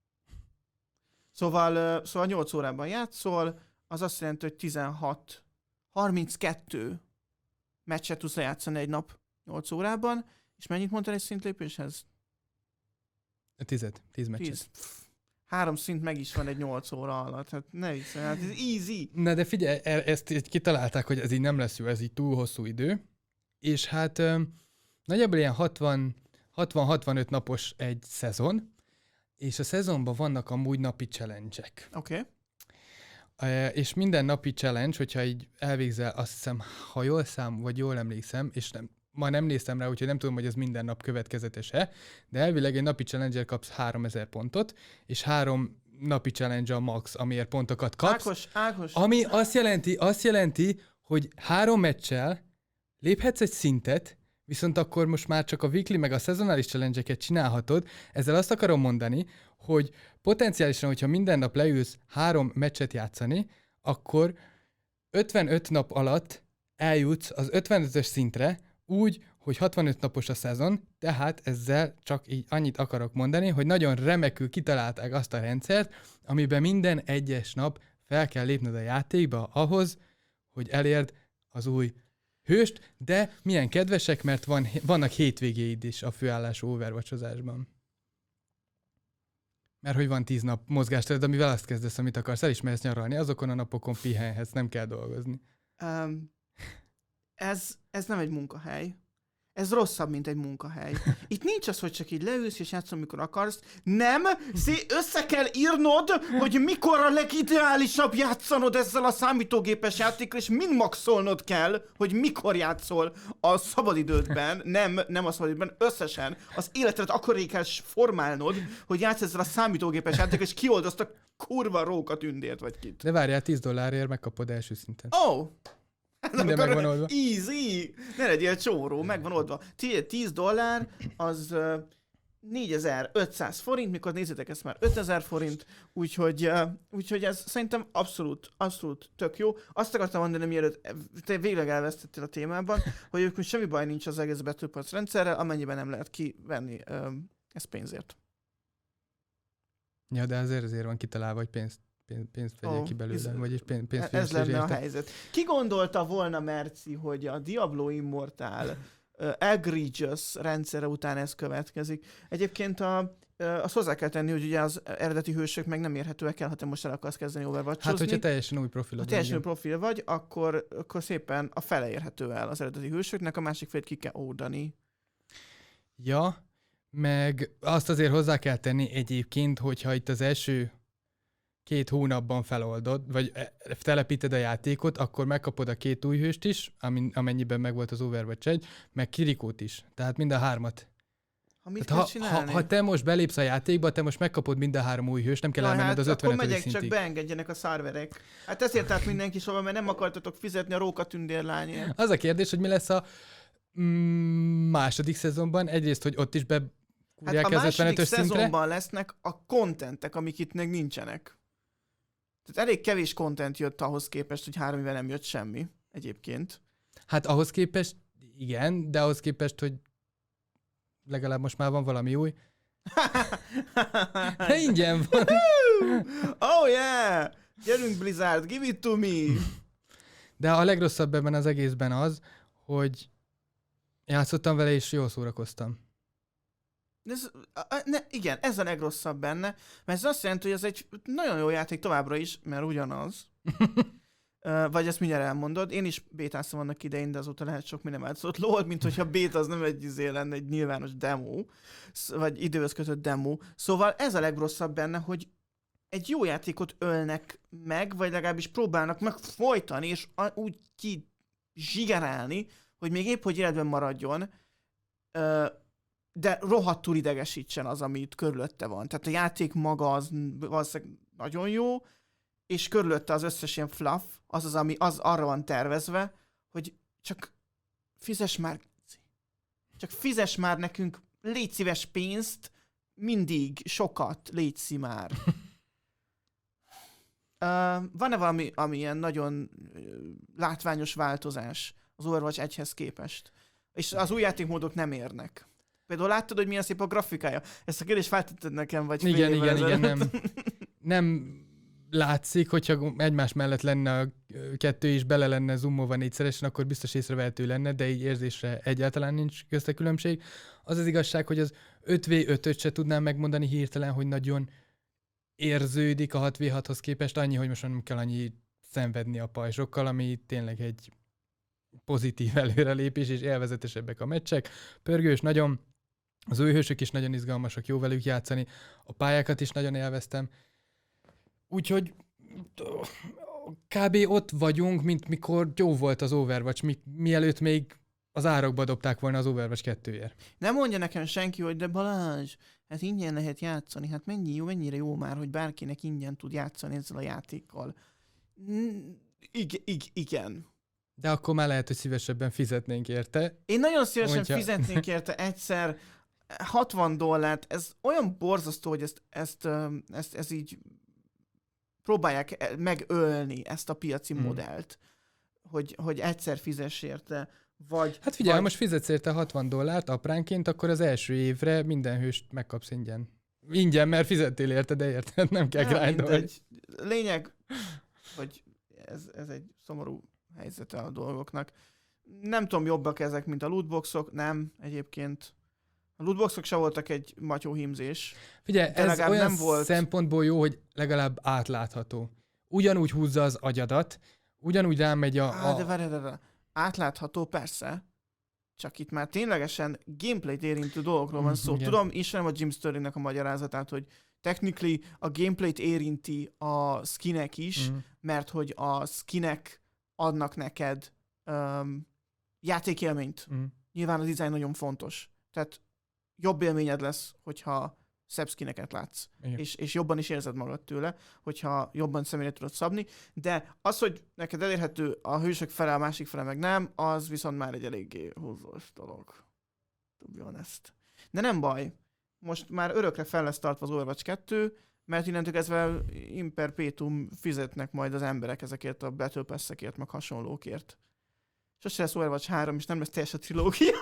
Szóval, uh, szóval nyolc órában játszol, az azt jelenti, hogy tizenhat, harminckettő meccset tudsz lejátszani egy nap nyolc órában, és mennyit mondtál egy szintlépéshez? Tized, tíz meccset. Tíz. Három szint meg is van egy nyolc óra alatt. Hát ne viszont, hát ez easy. Na de figyelj, ezt így kitalálták, hogy ez így nem lesz jó, ez így túl hosszú idő. És hát um, nagyjából ilyen hatvan-hatvanöt napos egy szezon, és a szezonban vannak amúgy napi challenge-ek. Oké. Okay. Uh, és minden napi challenge, hogyha így elvégzel, azt hiszem, ha jól szám, vagy jól emlékszem, és nem, ma nem néztem rá, úgyhogy nem tudom, hogy ez minden nap következetes-e, de elvileg egy napi challenge-el kapsz háromezer pontot, és három napi challenge a max, amiért pontokat kapsz. Ákos, Ákos. Ami azt jelenti, azt jelenti, hogy három meccsel léphetsz egy szintet, viszont akkor most már csak a weekly meg a szezonális challenge-eket csinálhatod. Ezzel azt akarom mondani, hogy potenciálisan, hogyha minden nap leülsz három meccset játszani, akkor ötvenöt nap alatt eljutsz az ötvenötös szintre, úgy, hogy hatvanöt napos a szezon, tehát ezzel csak így annyit akarok mondani, hogy nagyon remekül kitalálták azt a rendszert, amiben minden egyes nap fel kell lépned a játékba ahhoz, hogy elérd az új hőst, de milyen kedvesek, mert van, vannak hétvégéid is a főállású overwatchozásban. Mert hogy van tíz nap mozgástered, amivel azt kezdesz, amit akarsz, el is mehetsz nyaralni, azokon a napokon pihenhetsz, nem kell dolgozni. Um, ez, ez nem egy munkahely. Ez rosszabb, mint egy munkahely. Itt nincs az, hogy csak így leülsz és játszol, amikor akarsz. Nem, szé- össze kell írnod, hogy mikor a legideálisabb játszanod ezzel a számítógépes játékkal, és mind maxolnod kell, hogy mikor játszol a szabadidődben, nem, nem a szabadidőben, összesen. Az életedet akkor kell formálnod, hogy játsz ezzel a számítógépes játékkal, és kiold azt a kurva róka tündért, vagy kit. De várjál, tíz dollárért megkapod első szinten. Oh! Minden megvan oldva. Easy! Ne legyél csóró, megvan oldva. tíz dollár, az uh, négyezer-ötszáz forint, mikor nézzétek ezt már ötezer forint, úgyhogy, uh, úgyhogy ez szerintem abszolút, abszolút tök jó. Azt akartam mondani, mielőtt te végleg elvesztettél a témában, hogy ők semmi baj nincs az egész Battle rendszerrel, amennyiben nem lehet kivenni um, ezt pénzért. Ja, de azért azért van kitalálva, hogy pénzt, pénzt, pénzt vegyél oh, ki belőle, ez, vagyis pénz, pénzt ez lenne a helyzet. Ki gondolta volna, Merci, hogy a Diablo Immortal uh, egregious rendszere után ez következik. Egyébként a, uh, azt hozzá kell tenni, hogy ugye az eredeti hősök meg nem érhetőek el, ha te most el akarsz kezdeni overwatchozni. Hát, hogyha teljesen új profil vagy. Ha teljesen új profil vagy, akkor, akkor szépen a fele érhető el az eredeti hősöknek, a másik félt ki kell ódani. Ja, meg azt azért hozzá kell tenni egyébként, hogyha itt az első két hónapban feloldod, vagy telepíted a játékot, akkor megkapod a két új hőst is, amennyiben megvolt az Overwatch egy, meg Kirikót is. Tehát mind a hármat. Ha, mit ha, ha, ha te most belépsz a játékba, te most megkapod mind a három új hőst, nem kell elmenned hát az ötvenedik szintig. Akkor megyek, csak beengedjenek a szarverek. Hát ezért állt mindenki soha, mert nem akartatok fizetni a Róka tündérlányért. Az a kérdés, hogy mi lesz a mm, második szezonban. Egyrészt, hogy ott is be hát a második szezonban lesznek a kontentek, amik itt még nincsenek. Tehát elég kevés content jött ahhoz képest, hogy három éve nem jött semmi egyébként. Hát ahhoz képest igen, de ahhoz képest, hogy legalább most már van valami új. De ingyen van. Oh yeah! Gyerünk Blizzard, give it to me! De a legrosszabb ebben az egészben az, hogy játszottam vele és jól szórakoztam. Ez, ne, igen, ez a legrosszabb benne, mert ez azt jelenti, hogy ez egy nagyon jó játék továbbra is, mert ugyanaz. uh, vagy ezt mindjárt elmondod. Én is bétáztam annak idején, de azóta lehet sok minden változott. Lód, mint hogyha bét az nem egy izé lenne, egy nyilvános demo, vagy időhöz kötött demo. Szóval ez a legrosszabb benne, hogy egy jó játékot ölnek meg, vagy legalábbis próbálnak meg folytani, és úgy ki zsigerálni, hogy még épp hogy életben maradjon, uh, de rohadtul idegesítsen az, amit körülötte van. Tehát a játék maga az valószínűleg nagyon jó, és körülötte az összes ilyen fluff, az az, ami az arra van tervezve, hogy csak fizess már, csak fizess már nekünk, légy szíves pénzt, mindig, sokat, légy már. uh, van-e valami ami ilyen nagyon látványos változás az Overwatch egyhez képest? És az új játékmódok nem érnek. Például láttad, hogy milyen szép a grafikája? Ezt a kérdést feltetted nekem, vagy fél Igen, igen, ezelőtt. igen, nem. Nem látszik, hogyha egymás mellett lenne a kettő is bele lenne zoomolva négyszeresen, akkor biztos észrevehető lenne, de így érzésre egyáltalán nincs közte különbség. Az az igazság, hogy az öt vé ötöt se tudnám megmondani hirtelen, hogy nagyon érződik a hat vé hathoz képest, annyi, hogy most nem kell annyi szenvedni a pajzsokkal, ami tényleg egy pozitív előrelépés, és élvezetesebbek a meccsek. Pörgős nagyon, az új hősök is nagyon izgalmasak, jó velük játszani, a pályákat is nagyon élveztem. Úgyhogy kb. Ott vagyunk, mint mikor jó volt az Overwatch, mi, mielőtt még az árokba dobták volna az Overwatch kettőért. Nem mondja nekem senki, hogy de Balázs, hát ingyen lehet játszani, hát mennyi jó, mennyire jó már, hogy bárkinek ingyen tud játszani ezzel a játékkal. I- I- igen. De akkor már lehet, hogy szívesebben fizetnénk érte. Én nagyon szívesen Hogyha... fizetnénk érte egyszer hatvan dollárt. Ez olyan borzasztó, hogy ezt, ezt, ezt, ezt így próbálják megölni, ezt a piaci hmm. modellt, hogy, hogy egyszer fizess érte. Vagy, hát figyelj, vagy... most fizetsz érte hatvan dollárt apránként, akkor az első évre minden hőst megkapsz ingyen. Ingyen, mert fizettél érte, de érted, nem kell grindolni. Lényeg, hogy ez, ez egy szomorú helyzete a dolgoknak. Nem tudom, jobbak ezek, mint a lootboxok, nem, egyébként. A lootboxok se voltak egy matyó hímzés. Figyelj, ez olyan nem volt... szempontból jó, hogy legalább átlátható. Ugyanúgy húzza az agyadat, ugyanúgy rámegy a... Á, de várj, várj, átlátható, persze. Csak itt már ténylegesen gameplayt érintő dolgokról van szó. Mm, tudom, ismerem a Jim Sterlingnek a magyarázatát, hogy technically a gameplayt érinti a skinek is, mm. mert hogy a skinek adnak neked um, játékélményt. Mm. Nyilván a design nagyon fontos. Tehát jobb élményed lesz, hogyha szebb skineket látsz. És, és jobban is érzed magad tőle, hogyha jobban személyre tudod szabni. De az, hogy neked elérhető a hősök fele, a másik fele meg nem, az viszont már egy eléggé húzós dolog. To be honest. De nem baj. most már örökre fel lesz tartva az Overwatch kettő, mert innentől kezdve in perpetuum fizetnek majd az emberek ezekért a Battle Pass-ekért, meg hasonlókért. Sose lesz Overwatch három, és nem lesz teljes a trilógia.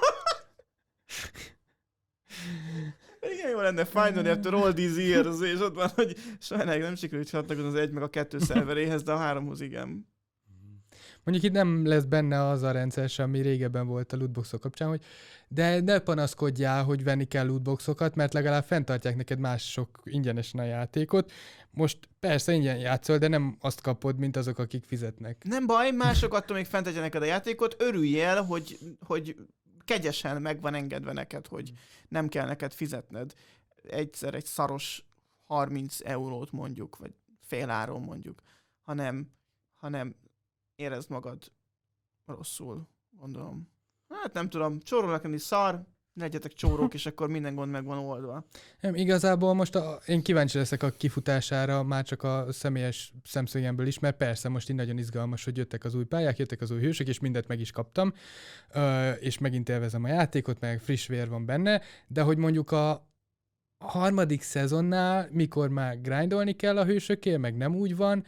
Igen, jó lenne finally after all these years, és ott van, hogy sajnáljuk nem sikerült csatlakozni az egy meg a kettő szerveréhez, de a háromhoz igen. Mondjuk itt nem lesz benne az a rendszer sem, ami régebben volt a lootboxok kapcsán, hogy de ne panaszkodjál, hogy venni kell lootboxokat, mert legalább fenntartják neked mások ingyenesen a játékot. Most persze ingyen játszol, de nem azt kapod, mint azok, akik fizetnek. Nem baj, mások attól még fenntartják neked a játékot, örülj el, hogy, hogy kegyesen meg van engedve neked, hogy nem kell neked fizetned egyszer egy szaros harminc eurót mondjuk, vagy fél áron mondjuk, hanem, hanem érezd magad rosszul, gondolom. Hát nem tudom, csórolnak lenni szar, legyetek csórók, és akkor minden gond meg van oldva. Nem, igazából most a, én kíváncsi leszek a kifutására, már csak a személyes szemszögemből is, mert persze most így nagyon izgalmas, hogy jöttek az új pályák, jöttek az új hősök, és mindent meg is kaptam, és megint élvezem a játékot, meg friss vér van benne, de hogy mondjuk a harmadik szezonnál, mikor már grindolni kell a hősökért, meg nem úgy van,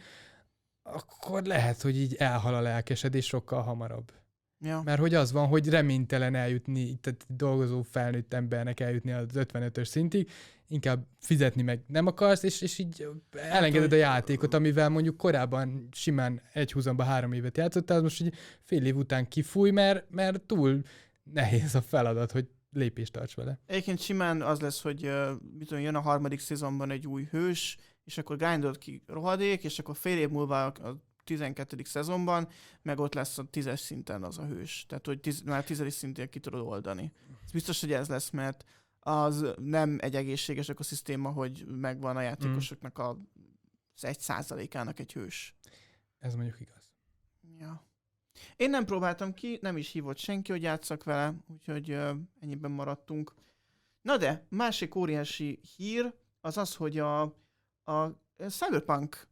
akkor lehet, hogy így elhal a lelkesedés sokkal hamarabb. Ja. Mert hogy az van, hogy reménytelen eljutni, tehát dolgozó felnőtt embernek eljutni az ötvenötös szintig, inkább fizetni meg nem akarsz, és, és így elengeded a játékot, amivel mondjuk korábban simán egy húzamba három évet játszottál, az most így fél év után kifúj, mert, mert túl nehéz a feladat, hogy lépést tarts vele. Egyébként simán az lesz, hogy uh, mit tudom, jön a harmadik szezonban egy új hős, és akkor grindolod ki rohadék, és akkor fél év múlva a tizenkettedik szezonban, meg ott lesz a tízes szinten az a hős. Tehát, hogy tiz, már tizedik szintén ki tudod oldani. Ez biztos, hogy ez lesz, mert az nem egy egészséges ökoszisztéma, hogy megvan a játékosoknak a, az egy százalékának egy hős. Ez mondjuk igaz. Ja. Én nem próbáltam ki, nem is hívott senki, hogy játsszak vele, úgyhogy uh, ennyiben maradtunk. Na de, másik óriási hír az az, hogy a, a Cyberpunk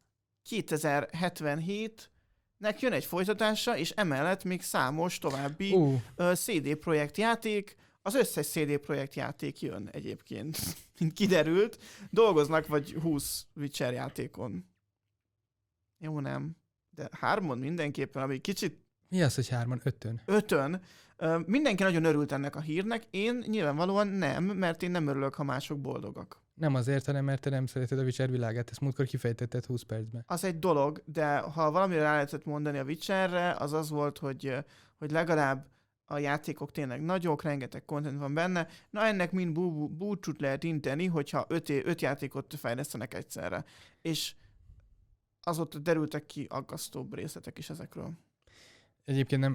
kétezer-hetvenhétnek jön egy folytatása, és emellett még számos további uh. uh, cé dé Projekt játék, az összes cé dé Projekt játék jön egyébként, mint kiderült. Dolgoznak vagy húsz Witcher játékon. Jó, nem. De hármon mindenképpen, ami kicsit... Mi az, hogy hárman? Ötön? Ötön. Uh, mindenki nagyon örült ennek a hírnek. Én nyilvánvalóan nem, mert én nem örülök, ha mások boldogak. Nem azért, hanem mert te nem szereted a Witcher világát. Ezt múltkor kifejtetted húsz percben. Az egy dolog, de ha valamire rá lehetett mondani a Witcherre, az az volt, hogy, hogy legalább a játékok tényleg nagyok, rengeteg content van benne. Na ennek mind bú- búcsút lehet inteni, hogyha öt, é- öt játékot fejlesztenek egyszerre. És azóta derültek ki aggasztóbb részletek is ezekről. Egyébként nem...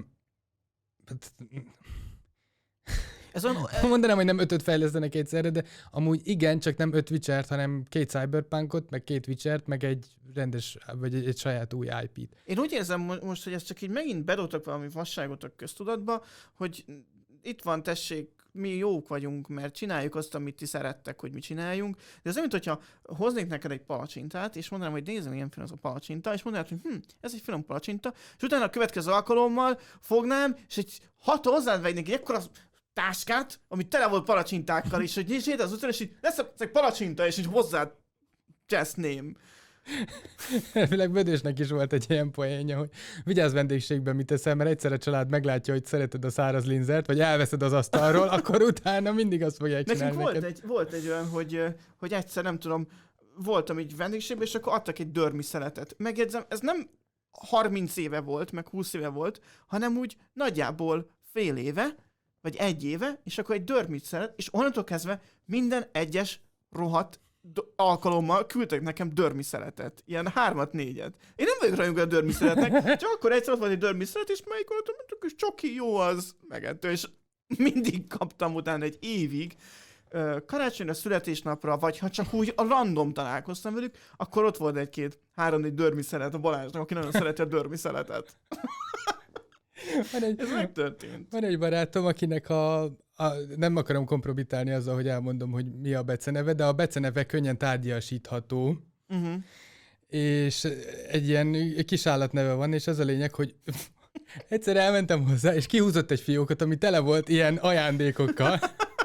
Ez on... Mondanám, hogy nem ötöt fejlesztenek egyszerre, de amúgy igen, csak nem öt Witchert, hanem két Cyberpunkot, meg két Witchert, meg egy rendes, vagy egy, egy saját új í pét. Én úgy érzem most, hogy ez csak így megint bedobtak valami vasságot a köztudatba, hogy itt van, tessék, mi jók vagyunk, mert csináljuk azt, amit ti szerettek, hogy mi csináljunk. De ez olyan, hogyha hoznék neked egy palacsintát, és mondanám, hogy nézzem, milyen finom az a palacsinta, és mondanám, hogy hm, ez egy finom palacsinta, és utána a következő alkalommal fognám, és egy hat hozzád vegynék egy ekkora táskát, ami tele volt palacsintákkal, és hogy nézd az után, és így lesz egy palacsinta, és így hozzád cseszném. Elvileg Bödösnek is volt egy ilyen poénja, hogy vigyázz vendégségben, mit teszel, mert egyszer a család meglátja, hogy szereted a száraz linzert, vagy elveszed az asztalról, akkor utána mindig azt fogják csinálni. Nekünk volt egy, volt egy olyan, hogy, hogy egyszer, nem tudom, voltam így vendégségben, és akkor adtak egy dörmi szeletet. Megjegyzem, ez nem harminc éve volt, meg húsz éve volt, hanem úgy nagyjából fél éve, vagy egy éve, és akkor egy dörmit szelet, és onnantól kezdve minden egyes rohadt alkalommal küldtek nekem dörmi szeletet. Ilyen hármat, négyet. Én nem vagyok rajongó a dörmi szeretnek, csak akkor egyszer ott volt egy dörmi szelet, és melyik voltam, mondtuk, és csoki, jó az, megettől, és mindig kaptam utána egy évig karácsonyra, születésnapra, vagy ha csak úgy a random találkoztam velük, akkor ott volt egy-két, három-négy dörmi szelet a Balázsnak, aki nagyon szereti a dörmi szeletet. Van egy, Ez megtörtént. Van egy barátom, akinek a, a... Nem akarom kompromitálni azzal, hogy elmondom, hogy mi a beceneve, de a beceneve könnyen tárgyasítható. Uh-huh. És egy ilyen kis állatneve van, és az a lényeg, hogy egyszer elmentem hozzá, és kihúzott egy fiókot, ami tele volt ilyen ajándékokkal.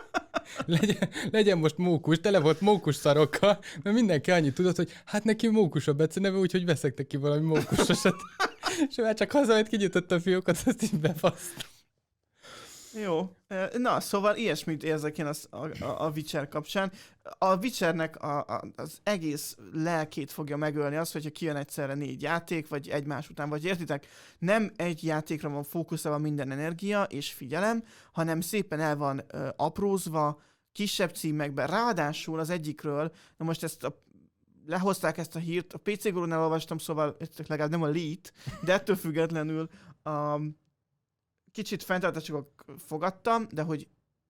legyen, legyen most mókus, tele volt mókus szarokkal, mert mindenki annyit tudott, hogy hát neki mókus a beceneve, úgyhogy veszek neki valami mókusosat. És már csak hazajött, kinyitotta a fiókat, azt így befaszt. Jó. Na, szóval ilyesmit érzek én az, a, a, a Witcher kapcsán. A Witchernek a, a, az egész lelkét fogja megölni az, hogyha kijön egyszerre négy játék, vagy egymás után, vagy értitek? Nem egy játékra van fókuszálva minden energia és figyelem, hanem szépen el van ö, aprózva, kisebb címekben. Ráadásul az egyikről, na most ezt a lehozták ezt a hírt, a pé cé Gurúnál olvastam, szóval legalább nem a lead, de ettől függetlenül a kicsit fenntartásokat fogadtam, de hogy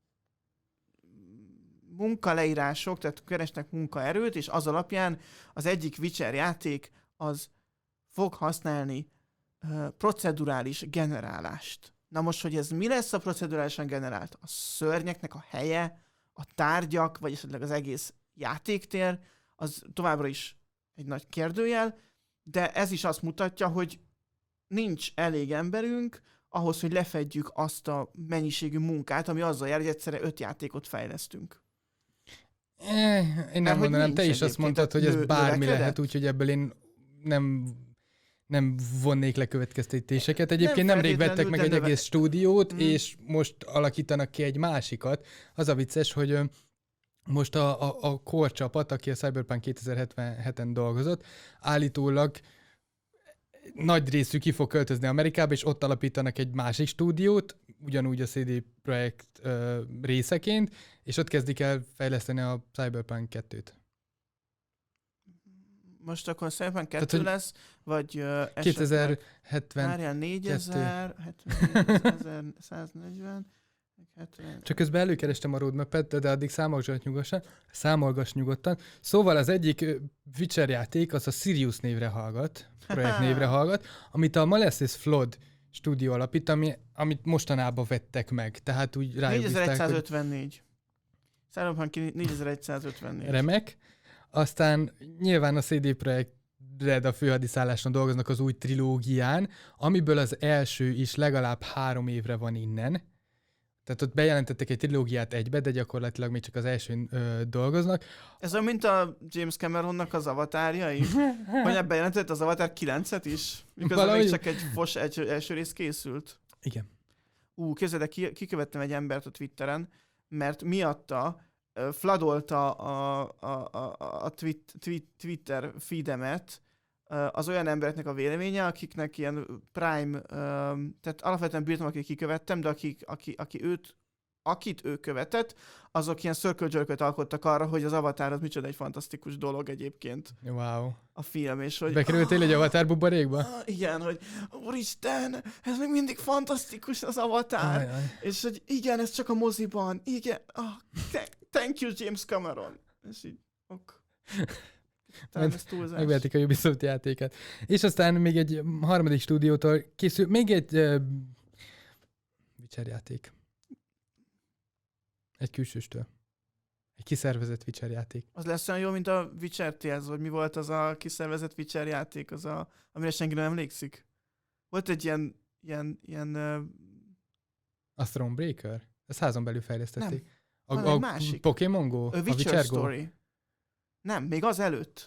munkaleírások, tehát keresnek munkaerőt, és az alapján az egyik Witcher játék az fog használni uh, procedurális generálást. Na most, hogy ez mi lesz a procedurálisan generált? A szörnyeknek a helye, a tárgyak, vagy esetleg az egész játéktér, az továbbra is egy nagy kérdőjel, de ez is azt mutatja, hogy nincs elég emberünk ahhoz, hogy lefedjük azt a mennyiségű munkát, ami azzal jár, hogy egyszerre öt játékot fejlesztünk. Eh, én nem mondanám, te is azt mondtad, hogy ez bármi lehet, úgyhogy ebből én nem, nem vonnék le következtetéseket. Egyébként nem nemrég vettek meg egy növe... egész stúdiót, mm. és most alakítanak ki egy másikat. Az a vicces, hogy most a, a, a Core csapat, aki a Cyberpunk kétezer-hetvenheten dolgozott, állítólag nagy részük ki fog költözni Amerikába, és ott alapítanak egy másik stúdiót, ugyanúgy a cé dé Projekt uh, részeként, és ott kezdik el fejleszteni a Cyberpunk kettőt. Most akkor Cyberpunk kettő Tehát, lesz, vagy uh, kétezer-hetven Várjál, négyezer, hetven, száznegyven, hetven. Csak közben előkerestem a roadmap-et, de addig számolgass nyugodtan. Számolgass nyugodtan. Szóval az egyik Witcher játék, az a Sirius névre hallgat, projekt névre hallgat, amit a Malessis Flood stúdió alapít, ami, amit mostanában vettek meg. Tehát úgy rájuk négyezer-egyszázötvennégy. Cyberpunk négyezer-egyszázötvennégy. Remek. Aztán nyilván a cé dé Projekt Red a főhadiszálláson dolgoznak az új trilógián, amiből az első is legalább három évre van innen. Tehát ott bejelentettek egy trilógiát egybe, de gyakorlatilag még csak az elsőn ö, dolgoznak. Ez olyan, mint a James Cameronnak az avatárjai, hogy ebben bejelentett az Avatar kilencet is, miközben Valahogy... még csak egy fos egy, első rész készült. Igen. Ú, képzeld, ki, kikövettem egy embert a Twitteren, mert miatta uh, fladolta a, a, a, a twit, twit, Twitter feedemet uh, az olyan embereknek a véleménye, akiknek ilyen Prime, uh, tehát alapvetően bírtam, akik kikövettem, de akik, aki, aki őt, akit ő követett, azok ilyen circle jerköt alkottak arra, hogy az Avatar az micsoda egy fantasztikus dolog egyébként. Wow. A film, és hogy... Bekerültél ah, egy Avatar buborékba? Ah, igen, hogy úristen, ez még mindig fantasztikus az Avatar. Ajaj. És hogy igen, ez csak a moziban. Igen, oh, thank you James Cameron. És így, ok. Megvehetik a Ubisoft játékát. És aztán még egy harmadik stúdiótól készül, még egy uh, Witcher játék. Egy külsőstől. Egy kiszervezett Witcher játék. Az lesz olyan jó, mint a Witcher Tales, vagy mi volt az a kiszervezett Witcher játék, az a, amire senki nem emlékszik? Volt egy ilyen... ilyen, ilyen uh... A Thronebreaker? Ezt házon belül fejlesztették. Nem. A, a másik. Pokémon Go? A Witcher, a Witcher Story. Go? Nem, még az előtt.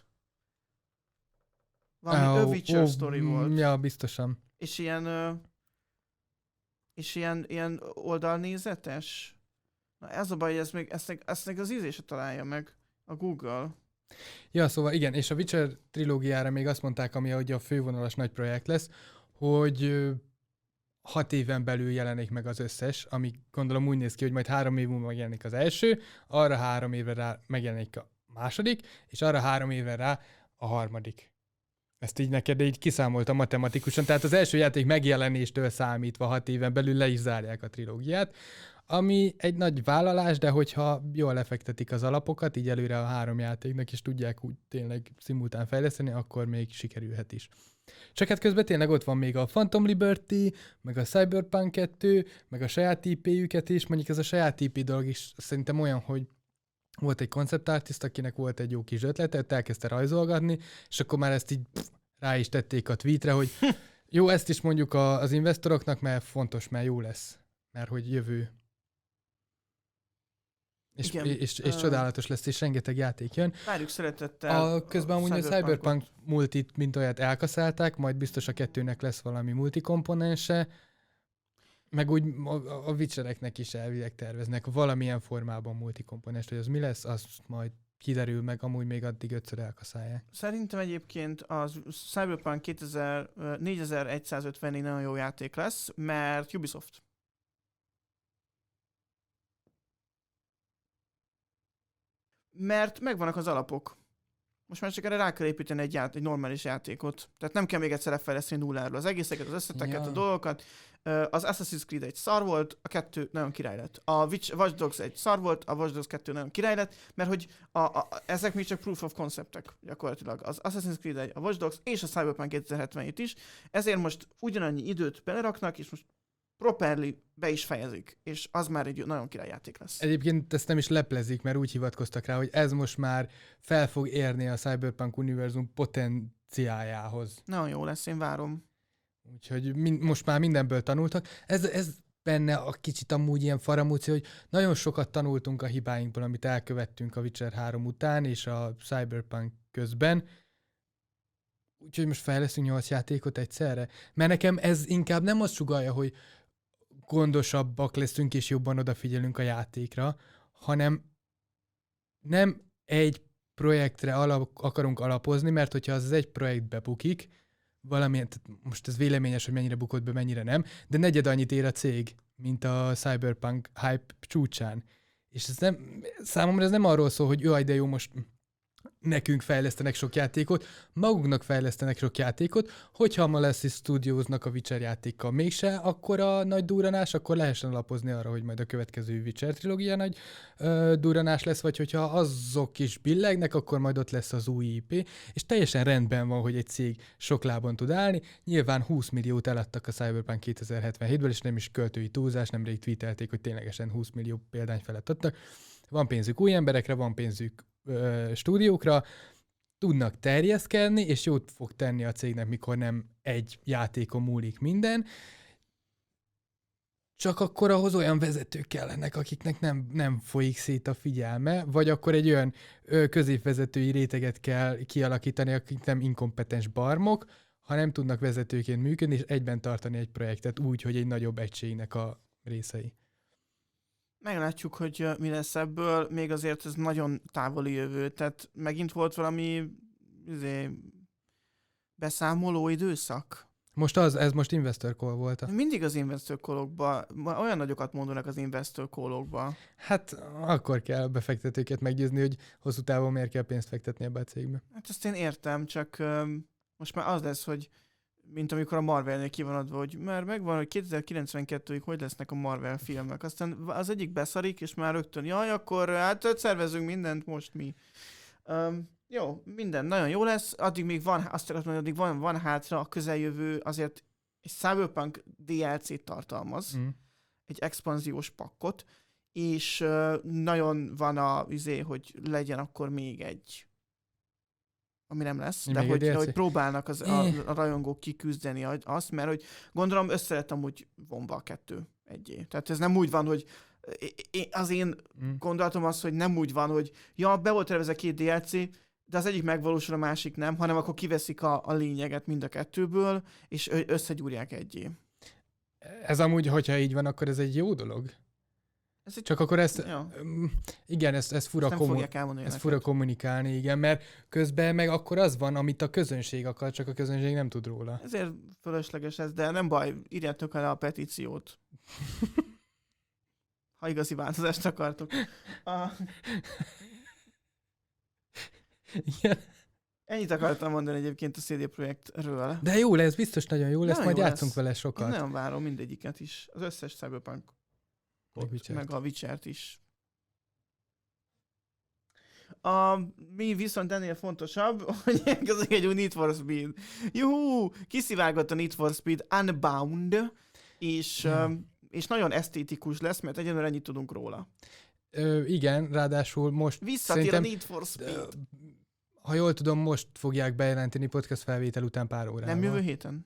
Valami oh, A Witcher oh, Story volt. Ja, biztosan. És ilyen... Uh... és ilyen, ilyen oldalnézetes... Na ez a baj, hogy ez még, ezt, ezt még az ízése találja meg a Google. Ja, szóval igen, és a Witcher trilógiára még azt mondták, ami ugye a fővonalas nagy projekt lesz, hogy hat éven belül jelenik meg az összes, ami gondolom úgy néz ki, hogy majd három év múlva megjelenik az első, arra három évre rá megjelenik a második, és arra három évre rá a harmadik. Ezt így neked így kiszámoltam matematikusan, tehát az első játék megjelenéstől számítva hat éven belül le is zárják a trilógiát, ami egy nagy vállalás, de hogyha jól lefektetik az alapokat, így előre a három játéknak, és tudják úgy tényleg szimultán fejleszteni, akkor még sikerülhet is. Csak hát közben tényleg ott van még a Phantom Liberty, meg a Cyberpunk kettő, meg a saját í pé-jüket is, mondjuk ez a saját í pé dolog is szerintem olyan, hogy volt egy concept artist, akinek volt egy jó kis ötlete, elkezdte rajzolgatni, és akkor már ezt így pff, rá is tették a tweetre, hogy jó, ezt is mondjuk a, az investoroknak, mert fontos, mert jó lesz, mert hogy jövő. És, Igen, és, és ö- csodálatos lesz, és rengeteg játék jön. Várjuk szeretettel. A, közben amúgy a Cyberpunkot. Cyberpunk multit, mint olyat elkaszálták, majd biztos a kettőnek lesz valami multikomponense, meg úgy a, a Witchereknek is elvileg terveznek valamilyen formában multikomponenst, hogy az mi lesz, az majd kiderül meg, amúgy még addig ötször elkaszálják. Szerintem egyébként az Cyberpunk kétezer négyezer-százötven nagyon jó játék lesz, mert Ubisoft. Mert megvannak az alapok. Most már csak erre rá kell építeni egy, ját- egy normális játékot. Tehát nem kell még egyszer fejleszteni nulláról az egészeket, az összeteket, Ja. a dolgokat. Ö, Az Assassin's Creed egy szar volt, a kettő nagyon király lett. A Witch- Watch Dogs egy szar volt, a Watch Dogs kettő nagyon király lett, mert hogy a, a, ezek még csak proof of conceptek gyakorlatilag. Az Assassin's Creed egy, a Watch Dogs és a Cyberpunk kétezer-hetvenhét is. Ezért most ugyanannyi időt beleraknak, és most properly be is fejezik. És az már egy nagyon király játék lesz. Egyébként ezt nem is leplezik, mert úgy hivatkoztak rá, hogy ez most már fel fog érni a Cyberpunk univerzum potenciáljához. Nagyon jó lesz, én várom. Úgyhogy min- most már mindenből tanultak. Ez, ez benne a kicsit amúgy ilyen faramúci, hogy nagyon sokat tanultunk a hibáinkból, amit elkövettünk a Witcher három után és a Cyberpunk közben. Úgyhogy most fejlesztünk nyolc játékot egyszerre. Mert nekem ez inkább nem azt sugallja, hogy gondosabbak leszünk és jobban odafigyelünk a játékra, hanem nem egy projektre alap, akarunk alapozni, mert hogyha az egy projekt bebukik, valamilyen, most ez véleményes, hogy mennyire bukott be, mennyire nem, de negyed annyit ér a cég, mint a Cyberpunk hype csúcsán. És ez nem, számomra ez nem arról szól, hogy jaj, de jó, most nekünk fejlesztenek sok játékot, maguknak fejlesztenek sok játékot, hogyha a Molasses Studiosnak a Witcher játékkal mégse, akkor a nagy durranás, akkor lehessen alapozni arra, hogy majd a következő Witcher trilógia nagy ö, durranás lesz, vagy hogyha azok is billegnek, akkor majd ott lesz az új i pé, és teljesen rendben van, hogy egy cég sok lábon tud állni. Nyilván húsz milliót eladtak a Cyberpunk kétezer-hetvenhétből, és nem is költői túlzás, nemrég tweetelték, hogy ténylegesen húsz millió példány felett adtak. Van pénzük új emberekre, van pénzük ö, stúdiókra, tudnak terjeszkedni, és jót fog tenni a cégnek, mikor nem egy játékon múlik minden. Csak akkor ahhoz olyan vezetők kellenek, akiknek nem, nem folyik szét a figyelme, vagy akkor egy olyan ö, középvezetői réteget kell kialakítani, akik nem inkompetens barmok, hanem tudnak vezetőként működni, és egyben tartani egy projektet úgy, hogy egy nagyobb egységnek a részei. Meglátjuk, hogy uh, mi lesz ebből, még azért ez nagyon távoli jövő, tehát megint volt valami izé, beszámoló időszak. Most az, ez most investor call volt. Mindig az investor call-okba, olyan nagyokat mondanak az investor call-okba. Hát akkor kell befektetőket meggyőzni, hogy hosszú távon miért kell pénzt fektetni ebbe a cégbe. Hát ezt én értem, csak um, most már az lesz, hogy mint amikor a Marvelnél ki van adva, hogy mert megvan, hogy kétezer-kilencvenkettőig hogy lesznek a Marvel filmek. Aztán az egyik beszarik, és már rögtön, jaj, akkor hát szervezünk mindent, most mi. Um, jó, minden nagyon jó lesz, addig még van, azt akartam mondani, addig van, van hátra a közeljövő, azért egy Cyberpunk dé el cét tartalmaz, mm. egy expanziós pakkot, és uh, nagyon van a izé, hogy legyen akkor még egy, ami nem lesz, de hogy, de hogy próbálnak az, a, a rajongók kiküzdeni azt, mert hogy gondolom össze lett amúgy vonva a kettő egyé. Tehát ez nem úgy van, hogy az én mm. gondolatom az, hogy nem úgy van, hogy ja, be volt tervezve két dé el cé, de az egyik megvalósul, a másik nem, hanem akkor kiveszik a, a lényeget mind a kettőből, és összegyúrják egyé. Ez amúgy, hogyha így van, akkor ez egy jó dolog. Ez egy... Csak akkor ezt, ja. igen, ezt, ezt, fura, ezt, kommun... ezt fura kommunikálni, igen, mert közben meg akkor az van, amit a közönség akar, csak a közönség nem tud róla. Ezért fölösleges ez, de nem baj, írjátok el a petíciót. Ha igazi változást akartok. A... Igen. Ennyit akartam mondani egyébként a cé dé Projektről. De jó lesz, biztos nagyon jó lesz, nagyon majd jó játszunk lesz. Vele sokat. Én nagyon várom mindegyiket is. Az összes Cyberpunk meg, meg a Witchert is. A, mi viszont ennél fontosabb, hogy ez egy új Need for Speed. Juhú! Kiszivárgott a Need for Speed Unbound, és, hmm. és nagyon esztétikus lesz, mert egyenlőre ennyit tudunk róla. Ö, igen, ráadásul most visszatér a Need for Speed. Ha jól tudom, most fogják bejelenteni podcast felvétel után pár órával. Nem jövő héten?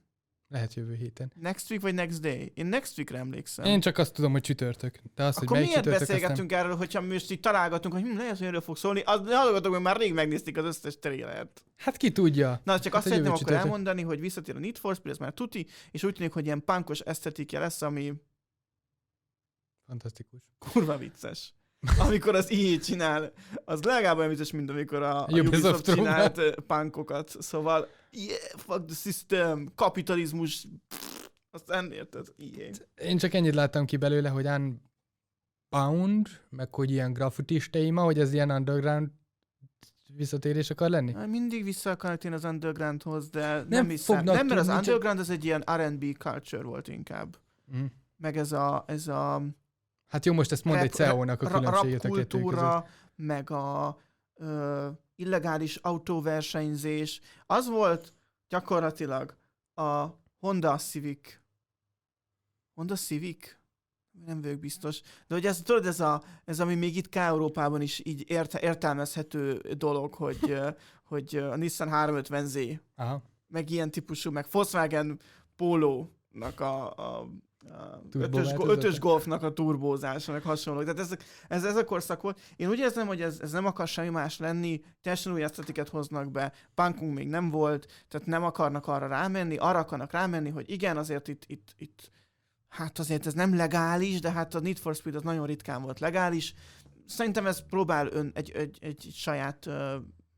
Lehet jövő héten. Next week vagy next day? Én next weekre emlékszem. Én csak azt tudom, hogy csütörtök. De az, Akkor hogy miért csütörtök, beszélgetünk aztán... erről, hogyha mi most így találgatunk, hogy hm, lehet, hogy erről fog szólni, az hallgatok, hogy már rég megnézték az összes trailert. Hát ki tudja. Na, csak hát azt szeretném akkor csütörtök. elmondani, hogy visszatér a Need for Speed, ez már tuti, és úgy tűnik, hogy ilyen punkos esztetikje lesz, ami Fantasztikus. kurva vicces. Amikor az í á csinál, az legalább olyan vicces, mint amikor a, a Ubisoft Ubisoft csinált próbál. uh, punkokat. Szóval, yeah, fuck the system, kapitalizmus, pff, aztán érted, í á. Én csak ennyit láttam ki belőle, hogy Unbound, meg hogy ilyen grafitis téma, hogy ez ilyen underground visszatérés akar lenni. Na, mindig vissza akarnak térni az undergroundhoz, de nem, Nem hiszem. fognak Nem, mert az tudni, csak- underground az egy ilyen er and bé culture volt inkább. Mm. Meg ez a, ez a Hát jó, most ezt mondd egy cé e ó-nak a ra- különbséget a kettő között. rapkultúra, meg a ö, illegális autóversenyzés. Az volt gyakorlatilag a Honda Civic. Honda Civic? Nem vagyok biztos. De hogy ez, tudod, ez, a, ez ami még itt K-Európában is így ért, értelmezhető dolog, hogy, ö, hogy a Nissan háromszázötven zé, Aha. meg ilyen típusú, meg Volkswagen Polo-nak a, a a Turbo ötös, változata? ötös golfnak a turbózása, meg hasonlók. Tehát ez, ez, ez a korszak volt. Én úgy érzem, hogy ez, ez nem akar semmi más lenni, teljesen új esztetiket hoznak be, punkunk még nem volt, tehát nem akarnak arra rámenni, arra akarnak rámenni, hogy igen, azért itt, itt, itt hát azért ez nem legális, de hát a Need for Speed az nagyon ritkán volt legális. Szerintem ez próbál ön egy, egy, egy saját uh,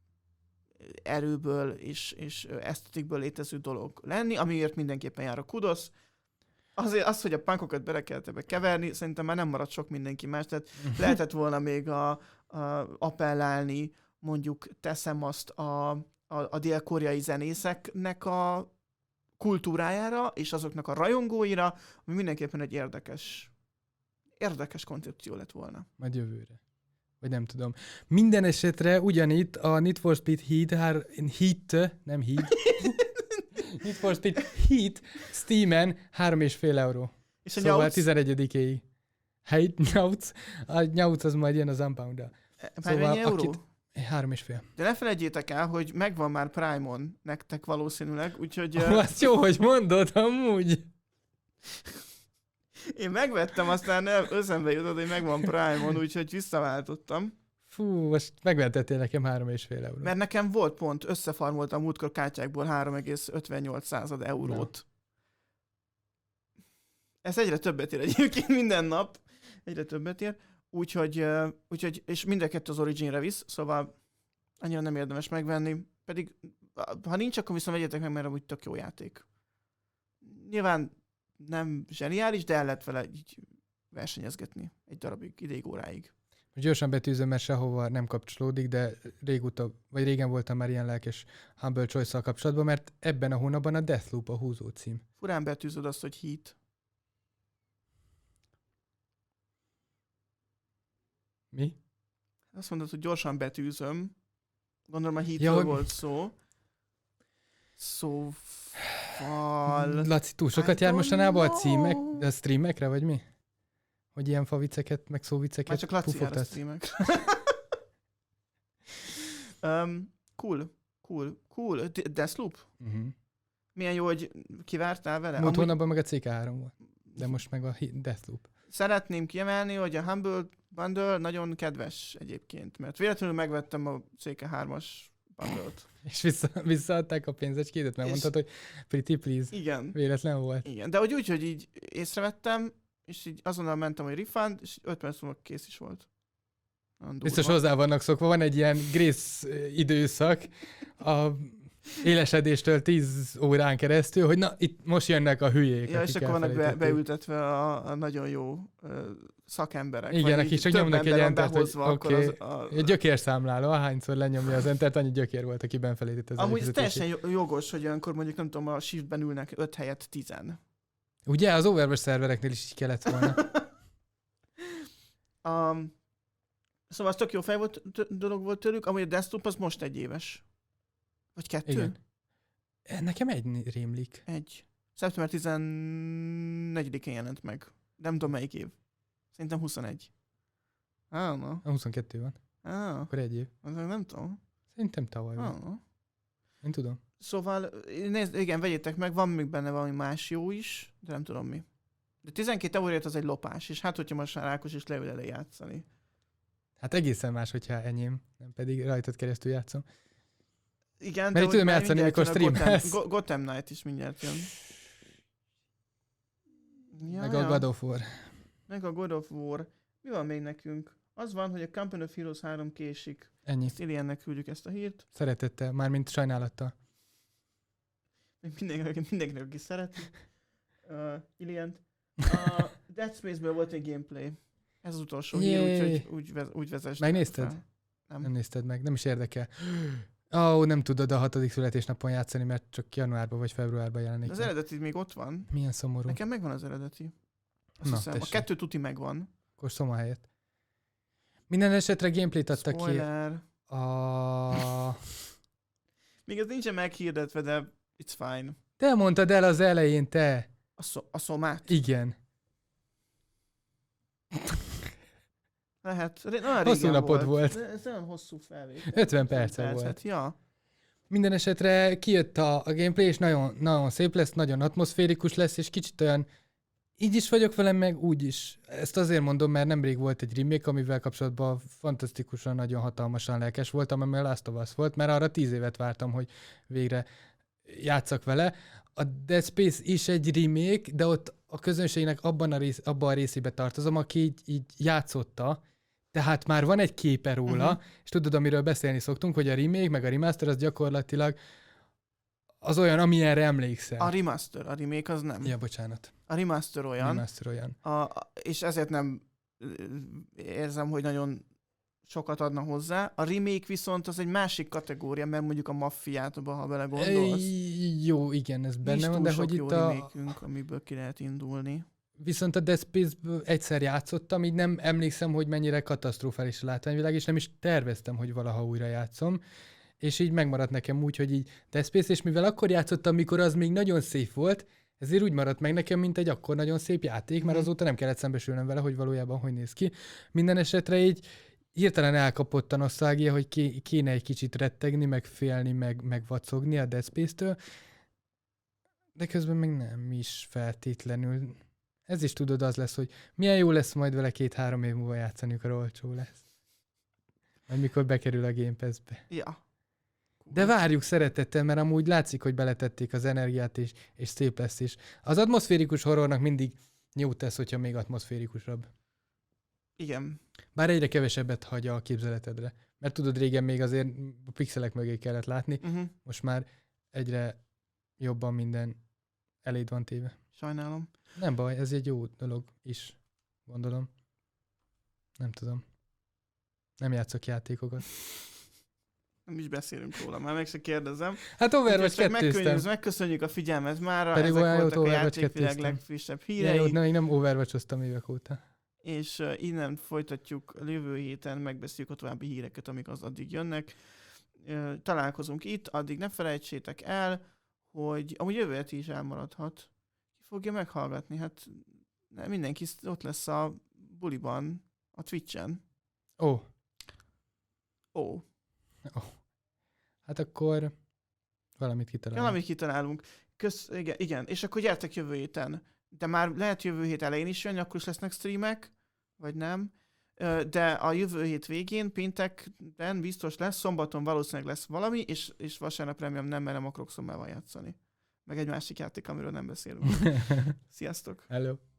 erőből és, és esztetikből létező dolog lenni, amiért mindenképpen jár a kudosz. Azért az, hogy a punkokat bele kellett ebbe keverni, szerintem már nem maradt sok mindenki más, tehát lehetett volna még a, a appellálni, mondjuk teszem azt a, a, a dél-koreai zenészeknek a kultúrájára, és azoknak a rajongóira, ami mindenképpen egy érdekes, érdekes koncepció lett volna. Majd jövőre. Vagy nem tudom. Minden esetre ugyanitt a Need for Speed Heat, hár, Heat, nem Heat, Need for Speed Heat Steamen három és fél euró. És a Szóval nyauc? tizenegyedikéig. Hey, nyauc. A nyauc az majd jön az Unbound-dal. Már Szóval ennyi euró? akit- Három és fél. De ne felejtjétek el, hogy megvan már Prime-on nektek valószínűleg, úgyhogy Ó, azt jó, hogy mondod, amúgy. én megvettem, aztán nem, összembe jutott, hogy megvan Prime-on, úgyhogy visszaváltottam. Fú, most megmentettél nekem három és fél euró. Mert nekem volt pont, összefarmoltam múltkor kártyákból három egész ötvennyolc század eurót. Ez egyre többet ér egyébként minden nap. Egyre többet ér. Úgyhogy, uh, úgyhogy és mind a kettő az Originre visz, szóval annyira nem érdemes megvenni. Pedig ha nincs, akkor viszont vegyetek meg, mert amúgy tök jó játék. Nyilván nem zseniális, de el lehet vele így versenyezgetni egy darabig, ideig, óráig. Most gyorsan betűzöm, mert sehova nem kapcsolódik, de régóta, vagy régen voltam már ilyen lelkes Humble Choice-szal kapcsolatban, mert ebben a hónapban a Deathloop a húzó cím. Furán betűzöd azt, hogy Heat. Mi? Azt mondod, hogy gyorsan betűzöm. Gondolom a Heatről Ja, hogy- volt szó. Szóval... Laci, túl sokat I jár don't mostanában a címek, know. a streamekre, vagy mi? Hogy ilyen favicceket, meg szóvicceket Már csak Laci jár a pufogtatsz? streamek. um, cool, cool, cool. D- Deathloop? Uh-huh. Milyen jó, hogy kivártál vele? Múlt Amúgy hónapban meg a cé ká három volt. De most meg a Hi- Deathloop. szeretném kiemelni, hogy a Humble Bundle nagyon kedves egyébként, mert véletlenül megvettem a cé ká hármas bundle-t. És vissza, visszaadták a pénzecskédet, mert És- mondtad, hogy pretty please. Igen. Véletlen volt. Igen, de hogy úgy, hogy így észrevettem, és így azonnal mentem, hogy refund, és öt perc múlva kész is volt. Nagyon durva. Biztos hozzá vannak szokva, van egy ilyen grace eh, időszak a élesedéstől tíz órán keresztül, hogy na, itt most jönnek a hülyék, Ja, és akik akkor vannak be, elfelejtették. beültetve a, a nagyon jó ö, szakemberek. Igen, vagy akik így csak több nyomnak egy ember van entert, hogy behozva, akkor oké. az, a, Egy gyökérszámláló, ahányszor lenyomja az entert, annyi gyökér volt, aki benfelejtett az amúgy ez előfizetését. teljesen jo- jogos, hogy olyankor mondjuk nem tudom, a shiftben ülnek öt helyett tizen. Ugye, az Overwatch szervereknél is így kellett volna. um, szóval az tök jó fej volt, t- dolog volt tőlük, amúgy a Deathloop az most egy éves. Vagy kettő? Igen. Nekem egy rémlik. Egy. szeptember tizennegyedikén jelent meg. Nem tudom melyik év. Szerintem huszonegy. Ah, no. A huszonkettő van. Ah, Akkor egy év. nem tudom. Szerintem tavaly van. Ah, no. Én tudom. Szóval, nézd, igen, vegyétek meg, van még benne valami más jó is, de nem tudom mi. De tizenkét euróért az egy lopás, és hát, hogyha most már Ákos is leül elé játszani. Hát egészen más, hogyha enyém, nem pedig rajtad keresztül játszom. Igen, mert de tudom már játszani, mindjárt mikor jön a streamelsz. Gotham, Go- Gotham Knight is mindjárt jön. Ja, Meg ja. a God of War. Meg a God of War. Mi van még nekünk? Az van, hogy a Company of Heroes három késik. Ennyi. Ezt Iliennek küldjük ezt a hírt. Szeretettel, mármint sajnálattal. Mindenkinek, mindenkinek aki szereti. Uh, Ilient. A Dead Space-ből volt egy gameplay. Ez az utolsó hír, Yay. úgyhogy úgy, vez, úgy vezess. Megnézted? fel. Nem. Nem nézted meg, nem is érdekel. Ó, oh, nem tudod a hatodik születésnapon játszani, mert csak januárban vagy februárban jelenik. Az meg. eredeti még ott van. Milyen szomorú. Nekem megvan az eredeti. Azt Na, hiszem. A tessék. kettő tuti megvan. Akkor szoma helyett. Minden esetre gameplayt adtak Spoiler. ki. A... Még ez nincsen meghirdetve, de it's fine. Te mondtad el az elején, te. A, szó, a szomát. Igen. Lehet. Ré- Olyan Hosszú régen napod volt. volt. De ez nem hosszú felvétel. ötven perce volt. percet, Ja. Minden esetre kijött a, a gameplay, és nagyon, nagyon szép lesz, nagyon atmoszférikus lesz, és kicsit olyan, így is vagyok velem, meg úgy is. Ezt azért mondom, mert nemrég volt egy remake, amivel kapcsolatban fantasztikusan, nagyon hatalmasan lelkes voltam, ami a Last of Us volt, mert arra tíz évet vártam, hogy végre játszak vele. A Dead Space is egy remake, de ott a közönségnek abban a, rész, abban a részébe tartozom, aki így, így játszotta, tehát már van egy képe róla, uh-huh. és tudod, amiről beszélni szoktunk, hogy a remake, meg a remaster az gyakorlatilag az olyan, amilyenre emlékszel. A remaster, a remake az nem. Ja, bocsánat. A remaster olyan. Remaster olyan. A, a- és ezért nem ö, érzem, hogy nagyon sokat adna hozzá. A remake viszont az egy másik kategória, mert mondjuk a maffiátba, ha belegondolsz. Ej, jó, igen, ez benne Nincs van, túl de sok hogy jó itt a... remake-ünk, amiből ki lehet indulni. Viszont a Dead Space-ből egyszer játszottam, így nem emlékszem, hogy mennyire katasztrofális a látványvilág, és nem is terveztem, hogy valaha újra játszom. És így megmaradt nekem úgy, hogy így Dead Space, és mivel akkor játszottam, mikor az még nagyon szép volt, ezért úgy maradt meg nekem, mint egy akkor nagyon szép játék, mert Mhm. azóta nem kellett szembesülnöm vele, hogy valójában hogy néz ki. Minden esetre így hirtelen elkapott a nosztalgia, hogy ké- kéne egy kicsit rettegni, meg félni, meg, meg vacogni a Dead Space-től, de közben meg nem is feltétlenül. Ez is tudod, az lesz, hogy milyen jó lesz majd vele két-három év múlva játszani, amikor olcsó lesz. Majd mikor bekerül a Game Pass-be. Ja. De várjuk szeretettel, mert amúgy látszik, hogy beletették az energiát, és, és szép lesz is. Az atmoszférikus horrornak mindig jót tesz, hogyha még atmoszférikusabb. Igen. Bár egyre kevesebbet hagy a képzeletedre. Mert tudod, régen még azért a pixelek mögé kellett látni, Uh-huh. most már egyre jobban minden eléd van téve. Sajnálom. Nem baj, ez egy jó dolog is, gondolom. Nem tudom. Nem játszok játékokat. Nem is beszélünk róla, már meg se kérdezem. Hát Overwatch Úgyhogy csak kettőztem. megköszönjük, megköszönjük a figyelmet mára. Pedig Ezek olyan jót voltak a Overwatch játékvilág kettőztem. legfrissebb Igen, jó, hírei. nem, még nem Overwatch-oztam évek óta. És uh, innen folytatjuk a jövő héten, megbeszéljük a további híreket, amik az addig jönnek. Uh, találkozunk itt, addig ne felejtsétek el, hogy amúgy jövő heti is elmaradhat. Ki fogja meghallgatni? Hát ne, mindenki ott lesz a buliban, a Twitchen. Ó, oh, Ó, hát akkor valamit kitalálunk. valamit kitalálunk. Kösz, igen, igen, és akkor gyertek jövő héten. De már lehet jövő hét elején is jönni, akkor is lesznek streamek, vagy nem. Ö, De a jövő hét végén, péntekben biztos lesz, szombaton valószínűleg lesz valami, és, és vasárnap remélem nem, mert nem akarok szomával játszani. Meg egy másik játék, amiről nem beszélünk. Sziasztok! Hello.